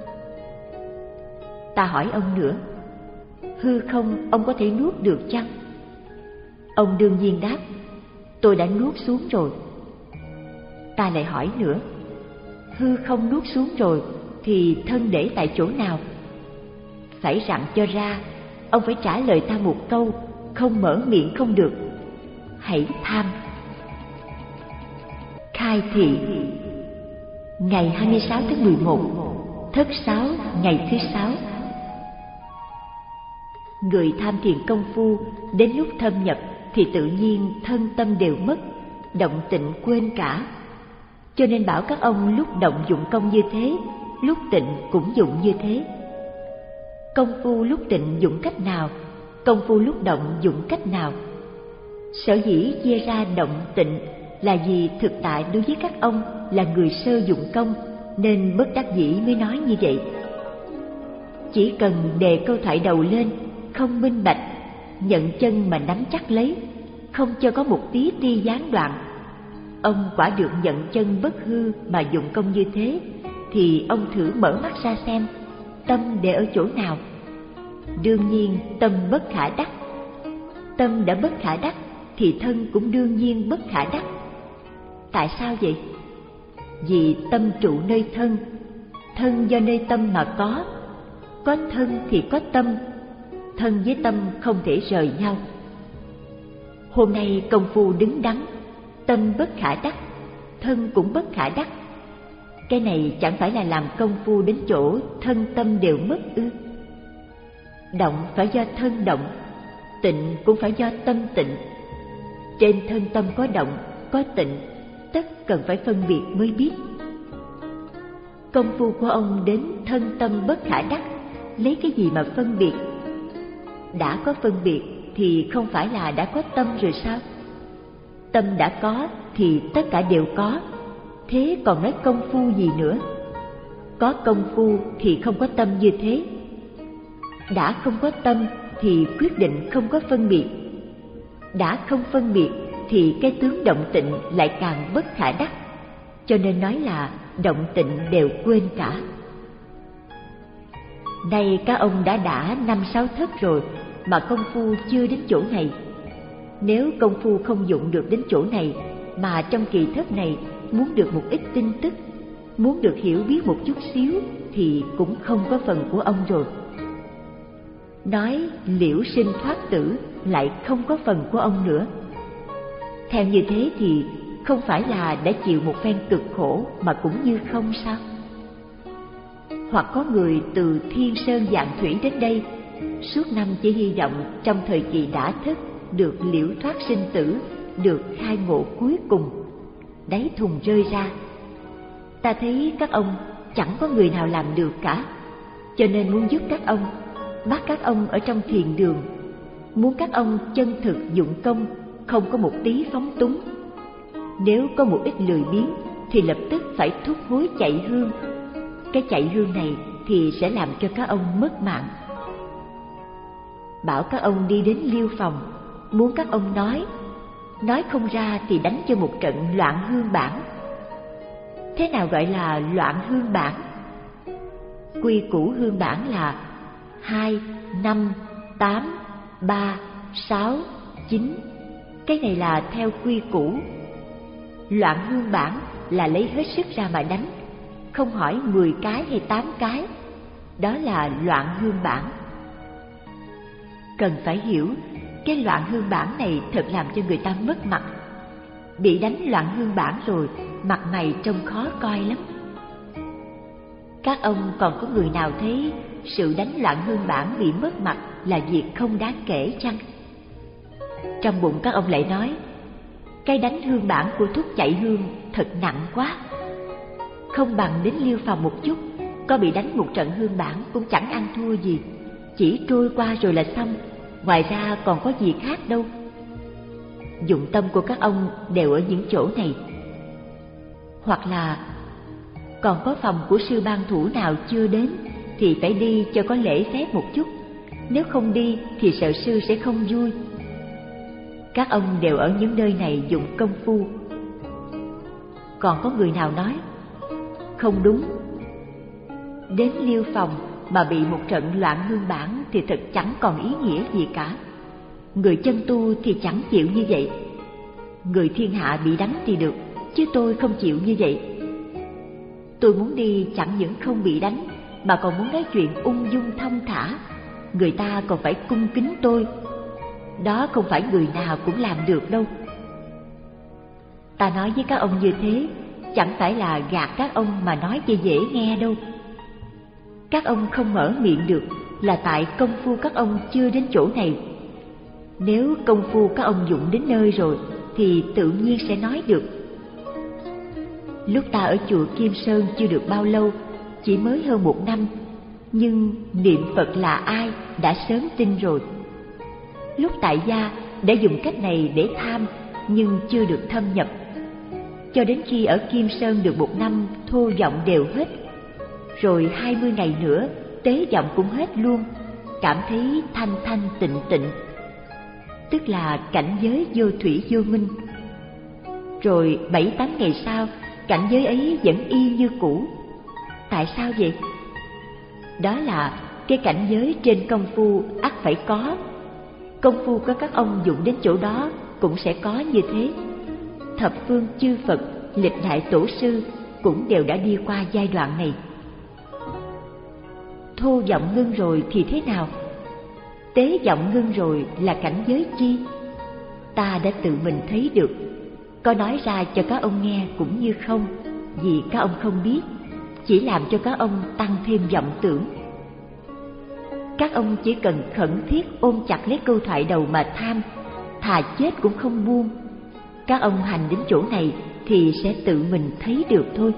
Ta hỏi ông nữa, hư không ông có thể nuốt được chăng? Ông đương nhiên đáp, tôi đã nuốt xuống rồi. Ta lại hỏi nữa, hư không nuốt xuống rồi thì thân để tại chỗ nào? Phải rặn cho ra, ông phải trả lời ta một câu, không mở miệng không được. Hãy tham. Khai thị. Ngày hai mươi sáu tháng mười một, thất sáu, ngày thứ sáu. Người tham thiền công phu đến lúc thâm nhập thì tự nhiên thân tâm đều mất, động tịnh quên cả. Cho nên bảo các ông lúc động dụng công như thế, lúc tịnh cũng dụng như thế. Công phu lúc tịnh dụng cách nào, công phu lúc động dụng cách nào? Sở dĩ chia ra động tịnh là vì thực tại đối với các ông là người sơ dụng công, nên bất đắc dĩ mới nói như vậy. Chỉ cần đề câu thoại đầu lên, không minh bạch, nhận chân mà nắm chắc lấy, không cho có một tí ti gián đoạn, ông quả được nhận chân bất hư mà dụng công như thế, thì ông thử mở mắt ra xem, tâm để ở chỗ nào? Đương nhiên tâm bất khả đắc. Tâm đã bất khả đắc thì thân cũng đương nhiên bất khả đắc. Tại sao vậy? Vì tâm trụ nơi thân, thân do nơi tâm mà có. Có thân thì có tâm, thân với tâm không thể rời nhau. Hôm nay công phu đứng đắn, tâm bất khả đắc, thân cũng bất khả đắc. Cái này chẳng phải là làm công phu đến chỗ thân tâm đều mất ư? Động phải do thân động, tịnh cũng phải do tâm tịnh. Trên thân tâm có động, có tịnh, tất cần phải phân biệt mới biết. Công phu của ông đến thân tâm bất khả đắc, lấy cái gì mà phân biệt? Đã có phân biệt thì không phải là đã có tâm rồi sao? Tâm đã có thì tất cả đều có, thế còn nói công phu gì nữa? Có công phu thì không có tâm như thế. Đã không có tâm thì quyết định không có phân biệt. Đã không phân biệt thì cái tướng động tịnh lại càng bất khả đắc. Cho nên nói là động tịnh đều quên cả. Nay các ông đã đã năm sáu thất rồi mà công phu chưa đến chỗ này. Nếu công phu không dụng được đến chỗ này, mà trong kỳ thất này muốn được một ít tin tức, muốn được hiểu biết một chút xíu, thì cũng không có phần của ông rồi. Nói liễu sinh thoát tử lại không có phần của ông nữa. Theo như thế thì không phải là đã chịu một phen cực khổ mà cũng như không sao? Hoặc có người từ thiên sơn vạn thủy đến đây, suốt năm chỉ hy vọng trong thời kỳ đã thức được liễu thoát sinh tử, được khai ngộ cuối cùng, đáy thùng rơi ra. Ta thấy các ông chẳng có người nào làm được cả, cho nên muốn giúp các ông, bắt các ông ở trong thiền đường, muốn các ông chân thực dụng công, không có một tí phóng túng. Nếu có một ít lười biếng thì lập tức phải thúc hối chạy hương. Cái chạy hương này thì sẽ làm cho các ông mất mạng. Bảo các ông đi đến Liêu Phòng, muốn các ông nói, nói không ra thì đánh cho một trận loạn hương bản. Thế nào gọi là loạn hương bản? Quy củ hương bản là hai, năm, tám, ba, sáu, chín. Cái này là theo quy củ. Loạn hương bản là lấy hết sức ra mà đánh, không hỏi mười cái hay tám cái. Đó là loạn hương bản. Cần phải hiểu, cái loạn hương bản này thật làm cho người ta mất mặt. Bị đánh loạn hương bản rồi, mặt mày trông khó coi lắm. Các ông còn có người nào thấy sự đánh loạn hương bản bị mất mặt là việc không đáng kể chăng? Trong bụng các ông lại nói, cái đánh hương bản của thuốc chạy hương thật nặng quá, không bằng đến Liêu Phòng một chút, có bị đánh một trận hương bản cũng chẳng ăn thua gì, chỉ trôi qua rồi là xong, ngoài ra còn có gì khác đâu. Dụng tâm của các ông đều ở những chỗ này. Hoặc là còn có phòng của sư ban thủ nào chưa đến thì phải đi cho có lễ phép một chút, nếu không đi thì sợ sư sẽ không vui. Các ông đều ở những nơi này dụng công phu. Còn có người nào nói, không đúng, đến Liêu Phòng mà bị một trận loạn hương bản thì thật chẳng còn ý nghĩa gì cả. Người chân tu thì chẳng chịu như vậy. Người thiên hạ bị đánh thì được, chứ tôi không chịu như vậy. Tôi muốn đi chẳng những không bị đánh, mà còn muốn nói chuyện ung dung thong thả. Người ta còn phải cung kính tôi. Đó không phải người nào cũng làm được đâu. Ta nói với các ông như thế, chẳng phải là gạt các ông mà nói cho dễ nghe đâu. Các ông không mở miệng được là tại công phu các ông chưa đến chỗ này. Nếu công phu các ông dụng đến nơi rồi thì tự nhiên sẽ nói được. Lúc ta ở chùa Kim Sơn chưa được bao lâu, chỉ mới hơn một năm, nhưng niệm Phật là ai đã sớm tin rồi. Lúc tại gia đã dùng cách này để tham, nhưng chưa được thâm nhập. Cho đến khi ở Kim Sơn được một năm, thô vọng đều hết. Rồi hai mươi ngày nữa, tế vọng cũng hết luôn, cảm thấy thanh thanh tịnh tịnh, tức là cảnh giới vô thủy vô minh. Rồi bảy tám ngày sau, cảnh giới ấy vẫn y như cũ. Tại sao vậy? Đó là cái cảnh giới trên công phu ắt phải có. Công phu của các ông dụng đến chỗ đó cũng sẽ có như thế. Thập phương chư Phật, lịch đại tổ sư cũng đều đã đi qua giai đoạn này. Thô vọng ngưng rồi thì thế nào? Tế vọng ngưng rồi là cảnh giới chi? Ta đã tự mình thấy được. Có nói ra cho các ông nghe cũng như không, vì các ông không biết, chỉ làm cho các ông tăng thêm vọng tưởng. Các ông chỉ cần khẩn thiết ôm chặt lấy câu thoại đầu mà tham, thà chết cũng không buông. Các ông hành đến chỗ này thì sẽ tự mình thấy được thôi.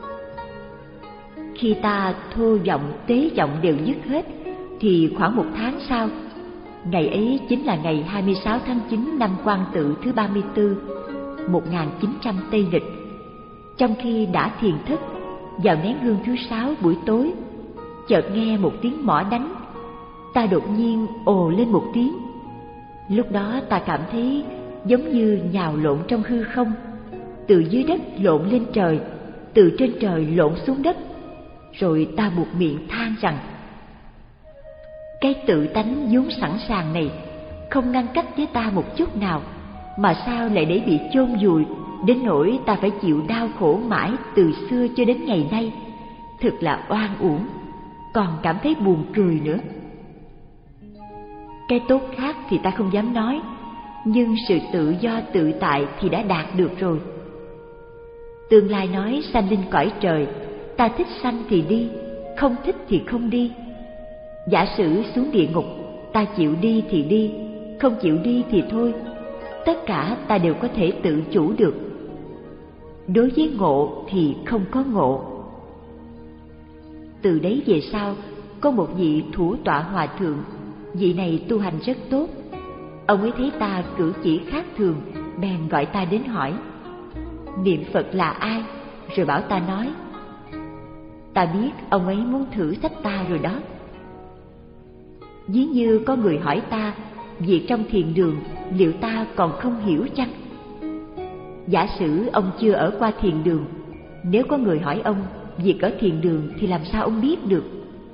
Khi ta thô vọng, tế vọng đều dứt hết, thì khoảng một tháng sau, ngày ấy chính là ngày hai mươi sáu tháng chín năm Quan Tự thứ ba mươi tư, một nghìn chín trăm Tây Lịch. Trong khi đã thiền thất, vào nén hương thứ sáu buổi tối, chợt nghe một tiếng mõ đánh. Ta đột nhiên ồ lên một tiếng. Lúc đó ta cảm thấy giống như nhào lộn trong hư không, từ dưới đất lộn lên trời, từ trên trời lộn xuống đất, rồi ta buộc miệng than rằng: cái tự tánh vốn sẵn sàng này không ngăn cách với ta một chút nào, mà sao lại để bị chôn vùi đến nỗi ta phải chịu đau khổ mãi từ xưa cho đến ngày nay. Thật là oan uổng, còn cảm thấy buồn cười nữa. Cái tốt khác thì ta không dám nói, nhưng sự tự do tự tại thì đã đạt được rồi. Tương lai nói sanh lên cõi trời, ta thích sanh thì đi, không thích thì không đi. Giả sử xuống địa ngục, ta chịu đi thì đi, không chịu đi thì thôi. Tất cả ta đều có thể tự chủ được. Đối với ngộ thì không có ngộ. Từ đấy về sau, có một vị thủ tọa hòa thượng. Vị này tu hành rất tốt. Ông ấy thấy ta cử chỉ khác thường, bèn gọi ta đến hỏi: niệm Phật là ai? Rồi bảo ta nói. Ta biết ông ấy muốn thử thách ta rồi đó. Ví như có người hỏi ta việc trong thiền đường liệu ta còn không hiểu chăng? Giả sử ông chưa ở qua thiền đường, nếu có người hỏi ông việc ở thiền đường thì làm sao ông biết được?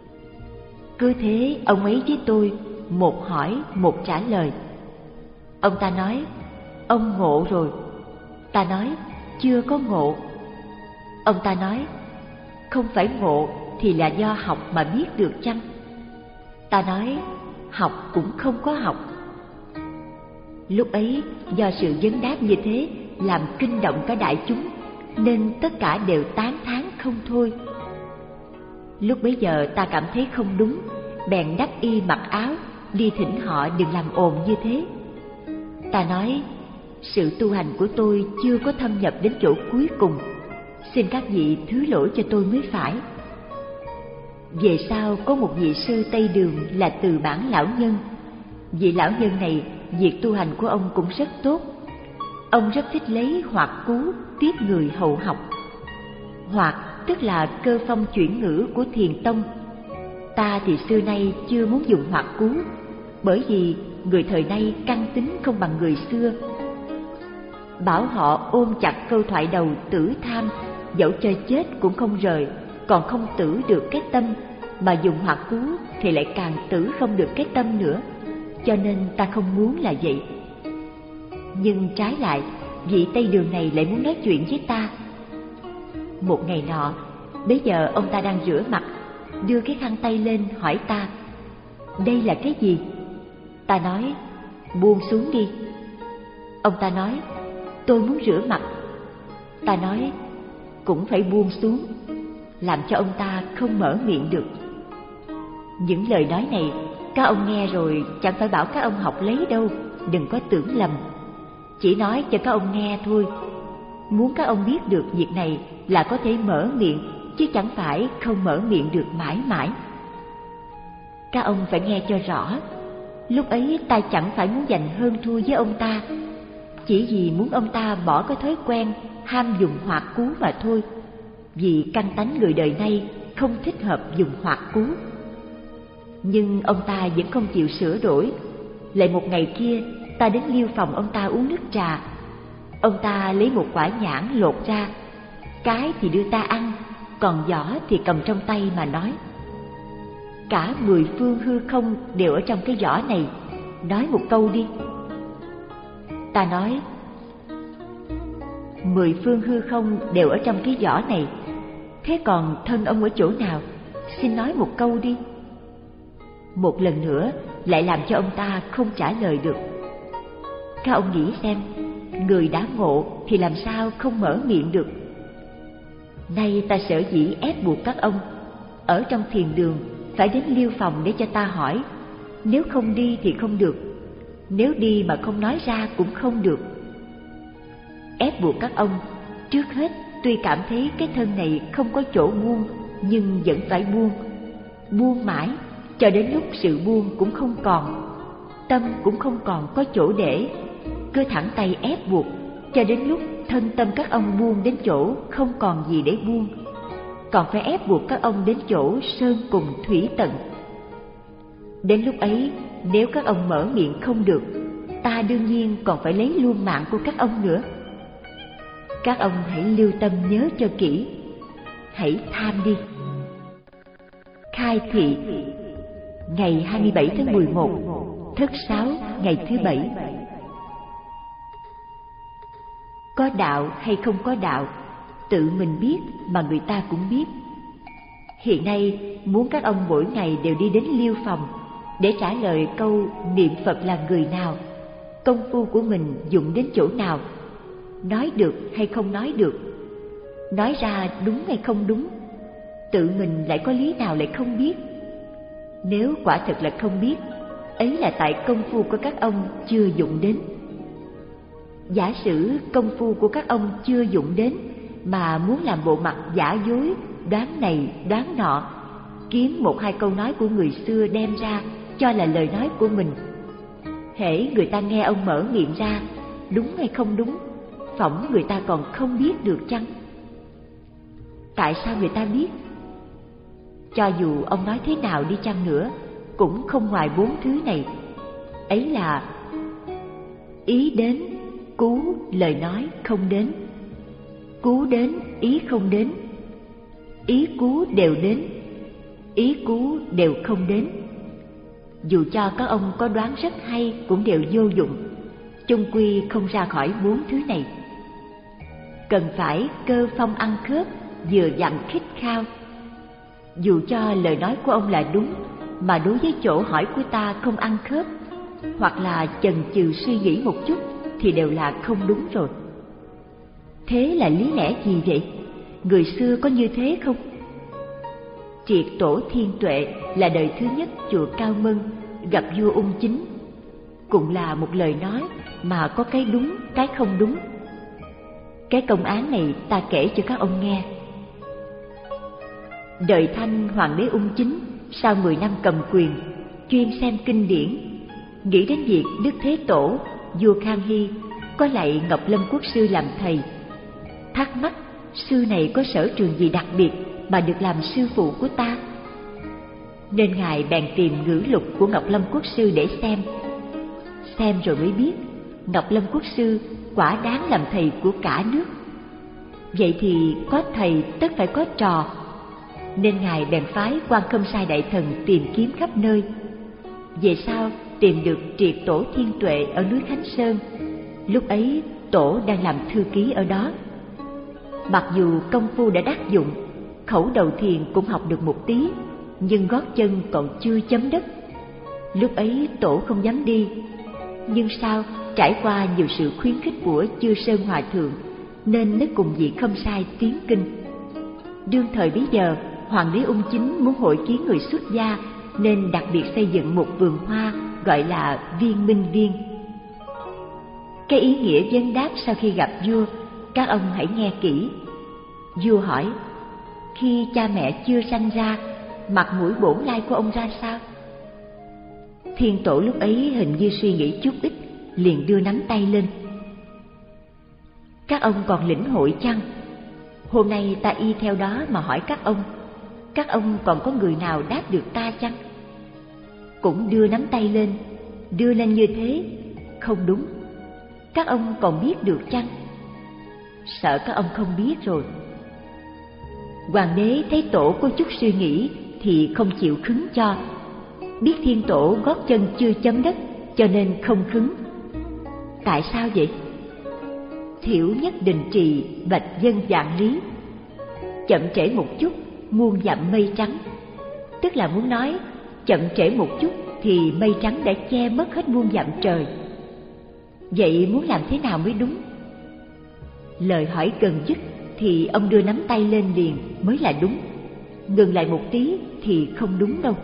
Cứ thế ông ấy với tôi một hỏi một trả lời. Ông ta nói: ông ngộ rồi. Ta nói: chưa có ngộ. Ông ta nói: không phải ngộ thì là do học mà biết được chăng? Ta nói: học cũng không có học. Lúc ấy do sự vấn đáp như thế làm kinh động cả đại chúng, nên tất cả đều tán thán không thôi. Lúc bấy giờ ta cảm thấy không đúng, bèn đắp y mặc áo đi thỉnh họ đừng làm ồn như thế. Ta nói: sự tu hành của tôi chưa có thâm nhập đến chỗ cuối cùng, xin các vị thứ lỗi cho tôi mới phải. Về sau có một vị sư Tây Đường là Từ Bản lão nhân. Vị lão nhân này việc tu hành của ông cũng rất tốt. Ông rất thích lấy hoạt cú tiếp người hậu học. Hoạt tức là cơ phong chuyển ngữ của Thiền tông. Ta thì xưa nay chưa muốn dùng hoạt cú, bởi vì người thời nay căn tính không bằng người xưa. Bảo họ ôm chặt câu thoại đầu tử tham, dẫu cho chết cũng không rời, còn không tử được cái tâm, mà dùng hoạt cú thì lại càng tử không được cái tâm nữa. Cho nên ta không muốn là vậy. Nhưng trái lại, vị Tây Đường này lại muốn nói chuyện với ta. Một ngày nọ, bấy giờ ông ta đang rửa mặt, đưa cái khăn tay lên hỏi ta: đây là cái gì? Ta nói: buông xuống đi. Ông ta nói: tôi muốn rửa mặt. Ta nói: cũng phải buông xuống, làm cho ông ta không mở miệng được. Những lời nói này các ông nghe rồi chẳng phải bảo các ông học lấy đâu, đừng có tưởng lầm. Chỉ nói cho các ông nghe thôi. Muốn các ông biết được việc này là có thể mở miệng, chứ chẳng phải không mở miệng được mãi mãi. Các ông phải nghe cho rõ. Lúc ấy ta chẳng phải muốn giành hơn thua với ông ta, chỉ vì muốn ông ta bỏ cái thói quen ham dùng hoạt cú mà thôi. Vì căn tánh người đời nay không thích hợp dùng hoạt cú. Nhưng ông ta vẫn không chịu sửa đổi. Lại một ngày kia, ta đến liêu phòng ông ta uống nước trà. Ông ta lấy một quả nhãn lột ra, cái thì đưa ta ăn, còn vỏ thì cầm trong tay mà nói: cả mười phương hư không đều ở trong cái vỏ này, nói một câu đi. Ta nói: mười phương hư không đều ở trong cái vỏ này, thế còn thân ông ở chỗ nào? Xin nói một câu đi. Một lần nữa lại làm cho ông ta không trả lời được. Các ông nghĩ xem, người đã ngộ thì làm sao không mở miệng được. Nay ta sở dĩ ép buộc các ông ở trong thiền đường phải đến liêu phòng để cho ta hỏi. Nếu không đi thì không được, nếu đi mà không nói ra cũng không được. Ép buộc các ông, trước hết tuy cảm thấy cái thân này không có chỗ buông, nhưng vẫn phải buông. Buông mãi, cho đến lúc sự buông cũng không còn, tâm cũng không còn có chỗ để. Cứ thẳng tay ép buộc, cho đến lúc thân tâm các ông buông đến chỗ không còn gì để buông. Còn phải ép buộc các ông đến chỗ sơn cùng thủy tận. Đến lúc ấy, nếu các ông mở miệng không được, ta đương nhiên còn phải lấy luôn mạng của các ông nữa. Các ông hãy lưu tâm nhớ cho kỹ, hãy tham đi. Khai thị, ngày hai mươi bảy tháng mười một, Thất Sáo, ngày thứ bảy. Có đạo hay không có đạo, tự mình biết mà người ta cũng biết. Hiện nay muốn các ông mỗi ngày đều đi đến Liêu Phòng để trả lời câu niệm Phật là người nào, công phu của mình dụng đến chỗ nào, nói được hay không nói được, nói ra đúng hay không đúng, tự mình lại có lý nào lại không biết. Nếu quả thật là không biết, ấy là tại công phu của các ông chưa dụng đến. Giả sử công phu của các ông chưa dụng đến mà muốn làm bộ mặt giả dối, đoán này đoán nọ, kiếm một hai câu nói của người xưa đem ra cho là lời nói của mình. Hễ người ta nghe ông mở miệng ra, đúng hay không đúng, phỏng người ta còn không biết được chăng? Tại sao người ta biết? Cho dù ông nói thế nào đi chăng nữa, cũng không ngoài bốn thứ này. Ấy là ý đến, cú lời nói không đến, cú đến ý không đến, ý cú đều đến, ý cú đều không đến. Dù cho các ông có đoán rất hay cũng đều vô dụng, chung quy không ra khỏi bốn thứ này. Cần phải cơ phong ăn khớp, vừa dặn khích khao. Dù cho lời nói của ông là đúng, mà đối với chỗ hỏi của ta không ăn khớp, hoặc là chần chừ suy nghĩ một chút, thì đều là không đúng rồi. Thế là lý lẽ gì vậy? Người xưa có như thế không? Triệt tổ Thiên Tuệ là đời thứ nhất chùa Cao Mân gặp vua Ung Chính, cũng là một lời nói mà có cái đúng, cái không đúng. Cái công án này ta kể cho các ông nghe. Đời Thanh, hoàng đế Ung Chính sau mười năm cầm quyền, chuyên xem kinh điển, nghĩ đến việc Đức Thế Tổ, vua Khang Hy có lạy Ngọc Lâm Quốc sư làm thầy. Thắc mắc sư này có sở trường gì đặc biệt mà được làm sư phụ của ta, nên ngài bèn tìm ngữ lục của Ngọc Lâm Quốc sư để xem. Xem rồi mới biết Ngọc Lâm Quốc sư quả đáng làm thầy của cả nước. Vậy thì có thầy tất phải có trò, nên ngài bèn phái Quan Khâm Sai đại thần tìm kiếm khắp nơi. Về sau tìm được Triệt tổ Thiên Tuệ ở núi Khánh Sơn. Lúc ấy tổ đang làm thư ký ở đó. Mặc dù công phu đã đắc dụng, khẩu đầu thiền cũng học được một tí, nhưng gót chân còn chưa chấm đất. Lúc ấy tổ không dám đi, nhưng sau trải qua nhiều sự khuyến khích của Chư Sơn Hòa Thượng, nên mới cùng vị Khâm Sai tiến kinh. Đương thời bấy giờ, hoàng đế Ung Chính muốn hội kiến người xuất gia, nên đặc biệt xây dựng một vườn hoa gọi là Viên Minh Viên. Cái ý nghĩa vấn đáp sau khi gặp vua, các ông hãy nghe kỹ. Vua hỏi: khi cha mẹ chưa sanh ra, mặt mũi bổn lai của ông ra sao? Thiên Tổ lúc ấy hình như suy nghĩ chút ít, liền đưa nắm tay lên. Các ông còn lĩnh hội chăng? Hôm nay ta y theo đó mà hỏi các ông, các ông còn có người nào đáp được ta chăng? Cũng đưa nắm tay lên, đưa lên như thế, không đúng. Các ông còn biết được chăng? Sợ các ông không biết rồi. Hoàng đế thấy tổ có chút suy nghĩ thì không chịu khứng cho. Biết Thiên Tổ gót chân chưa chấm đất, cho nên không khứng. Tại sao vậy? Thiểu nhất định trì, bạch dân vạn lý. Chậm trễ một chút, muôn dặm mây trắng. Tức là muốn nói, chậm trễ một chút thì mây trắng đã che mất hết muôn dặm trời. Vậy muốn làm thế nào mới đúng? Lời hỏi gần dứt thì ông đưa nắm tay lên liền mới là đúng. Ngừng lại một tí thì không đúng đâu.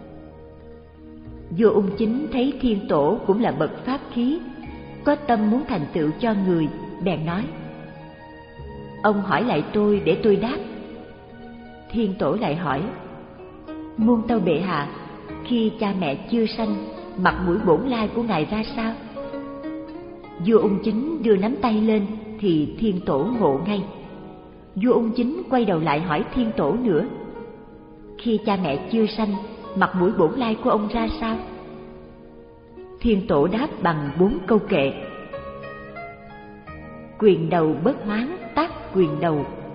Vua Ung Chính thấy Thiên Tổ cũng là bậc pháp khí, có tâm muốn thành tựu cho người, bèn nói: ông hỏi lại tôi để tôi đáp. Thiên Tổ lại hỏi: muôn tâu bệ hạ, khi cha mẹ chưa sanh, mặt mũi bổn lai của ngài ra sao? Vua Ung Chính đưa nắm tay lên thì Thiên Tổ ngộ ngay. Vua Ung Chính quay đầu lại hỏi Thiên Tổ nữa: khi cha mẹ chưa sanh, mặt mũi bổn lai của ông ra sao? Thiên Tổ đáp bằng bốn câu kệ: quyền đầu bất hoán tác quyền đầu,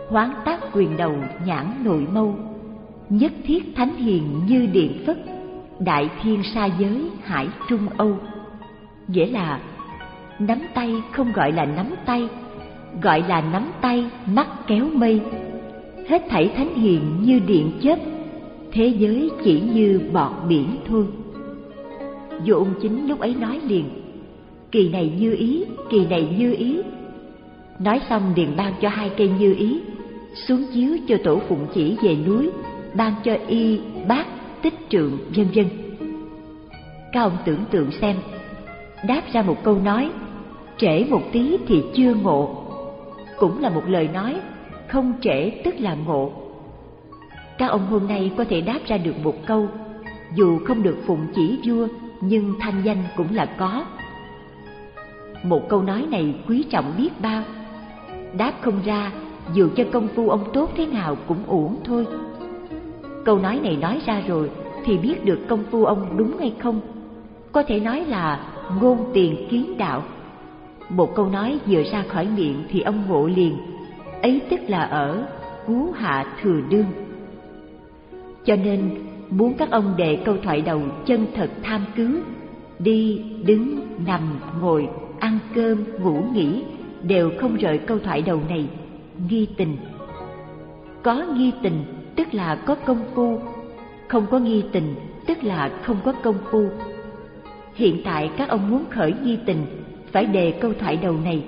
hoáng tác quyền đầu nhãn nội mâu, nhất thiết thánh hiền như điện phất, đại thiên sa giới hải trung âu. Nghĩa là nắm tay không gọi là nắm tay, gọi là nắm tay mắt kéo mây. Hết thảy thánh hiền như điện chớp, thế giới chỉ như bọt biển thôi. Vua Ung Chính lúc ấy nói liền: kỳ này như ý, kỳ này như ý. Nói xong liền ban cho hai cây như ý, xuống chiếu cho tổ Phụng Chỉ về núi, ban cho y bát tích trượng vân vân. Các ông tưởng tượng xem, đáp ra một câu nói trễ một tí thì chưa ngộ, cũng là một lời nói không trễ tức là ngộ. Các ông hôm nay có thể đáp ra được một câu, dù không được phụng chỉ vua nhưng thanh danh cũng là có. Một câu nói này quý trọng biết bao, đáp không ra dù cho công phu ông tốt thế nào cũng uổng thôi. Câu nói này nói ra rồi thì biết được công phu ông đúng hay không, có thể nói là ngôn tiền kiến đạo. Một câu nói vừa ra khỏi miệng thì ông ngộ liền, ấy tức là ở cú hạ thừa đương. Cho nên muốn các ông đề câu thoại đầu chân thật tham cứ, đi, đứng, nằm, ngồi, ăn cơm, ngủ nghỉ đều không rời câu thoại đầu này, nghi tình. Có nghi tình tức là có công phu, không có nghi tình tức là không có công phu. Hiện tại các ông muốn khởi nghi tình phải đề câu thoại đầu này.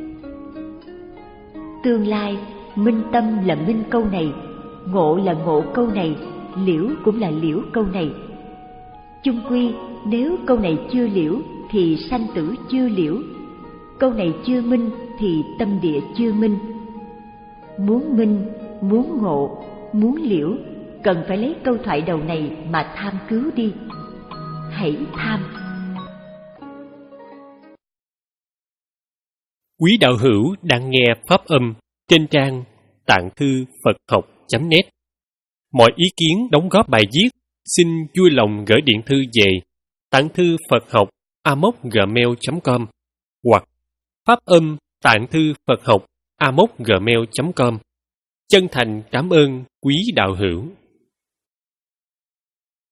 Tương lai minh tâm là minh câu này, ngộ là ngộ câu này, liễu cũng là liễu câu này. Chung quy nếu câu này chưa liễu thì sanh tử chưa liễu, câu này chưa minh thì tâm địa chưa minh. Muốn minh, muốn ngộ, muốn liễu, cần phải lấy câu thoại đầu này mà tham cứu đi. Hãy tham. Quý đạo hữu đang nghe pháp âm trên trang tạng thư Phật học chấm net. Mọi ý kiến đóng góp bài viết xin vui lòng gửi điện thư về tạng thư Phật học a m o gmail chấm com hoặc pháp âm tạng thư Phật học a m o gmail chấm com. Chân thành cảm ơn quý đạo hữu.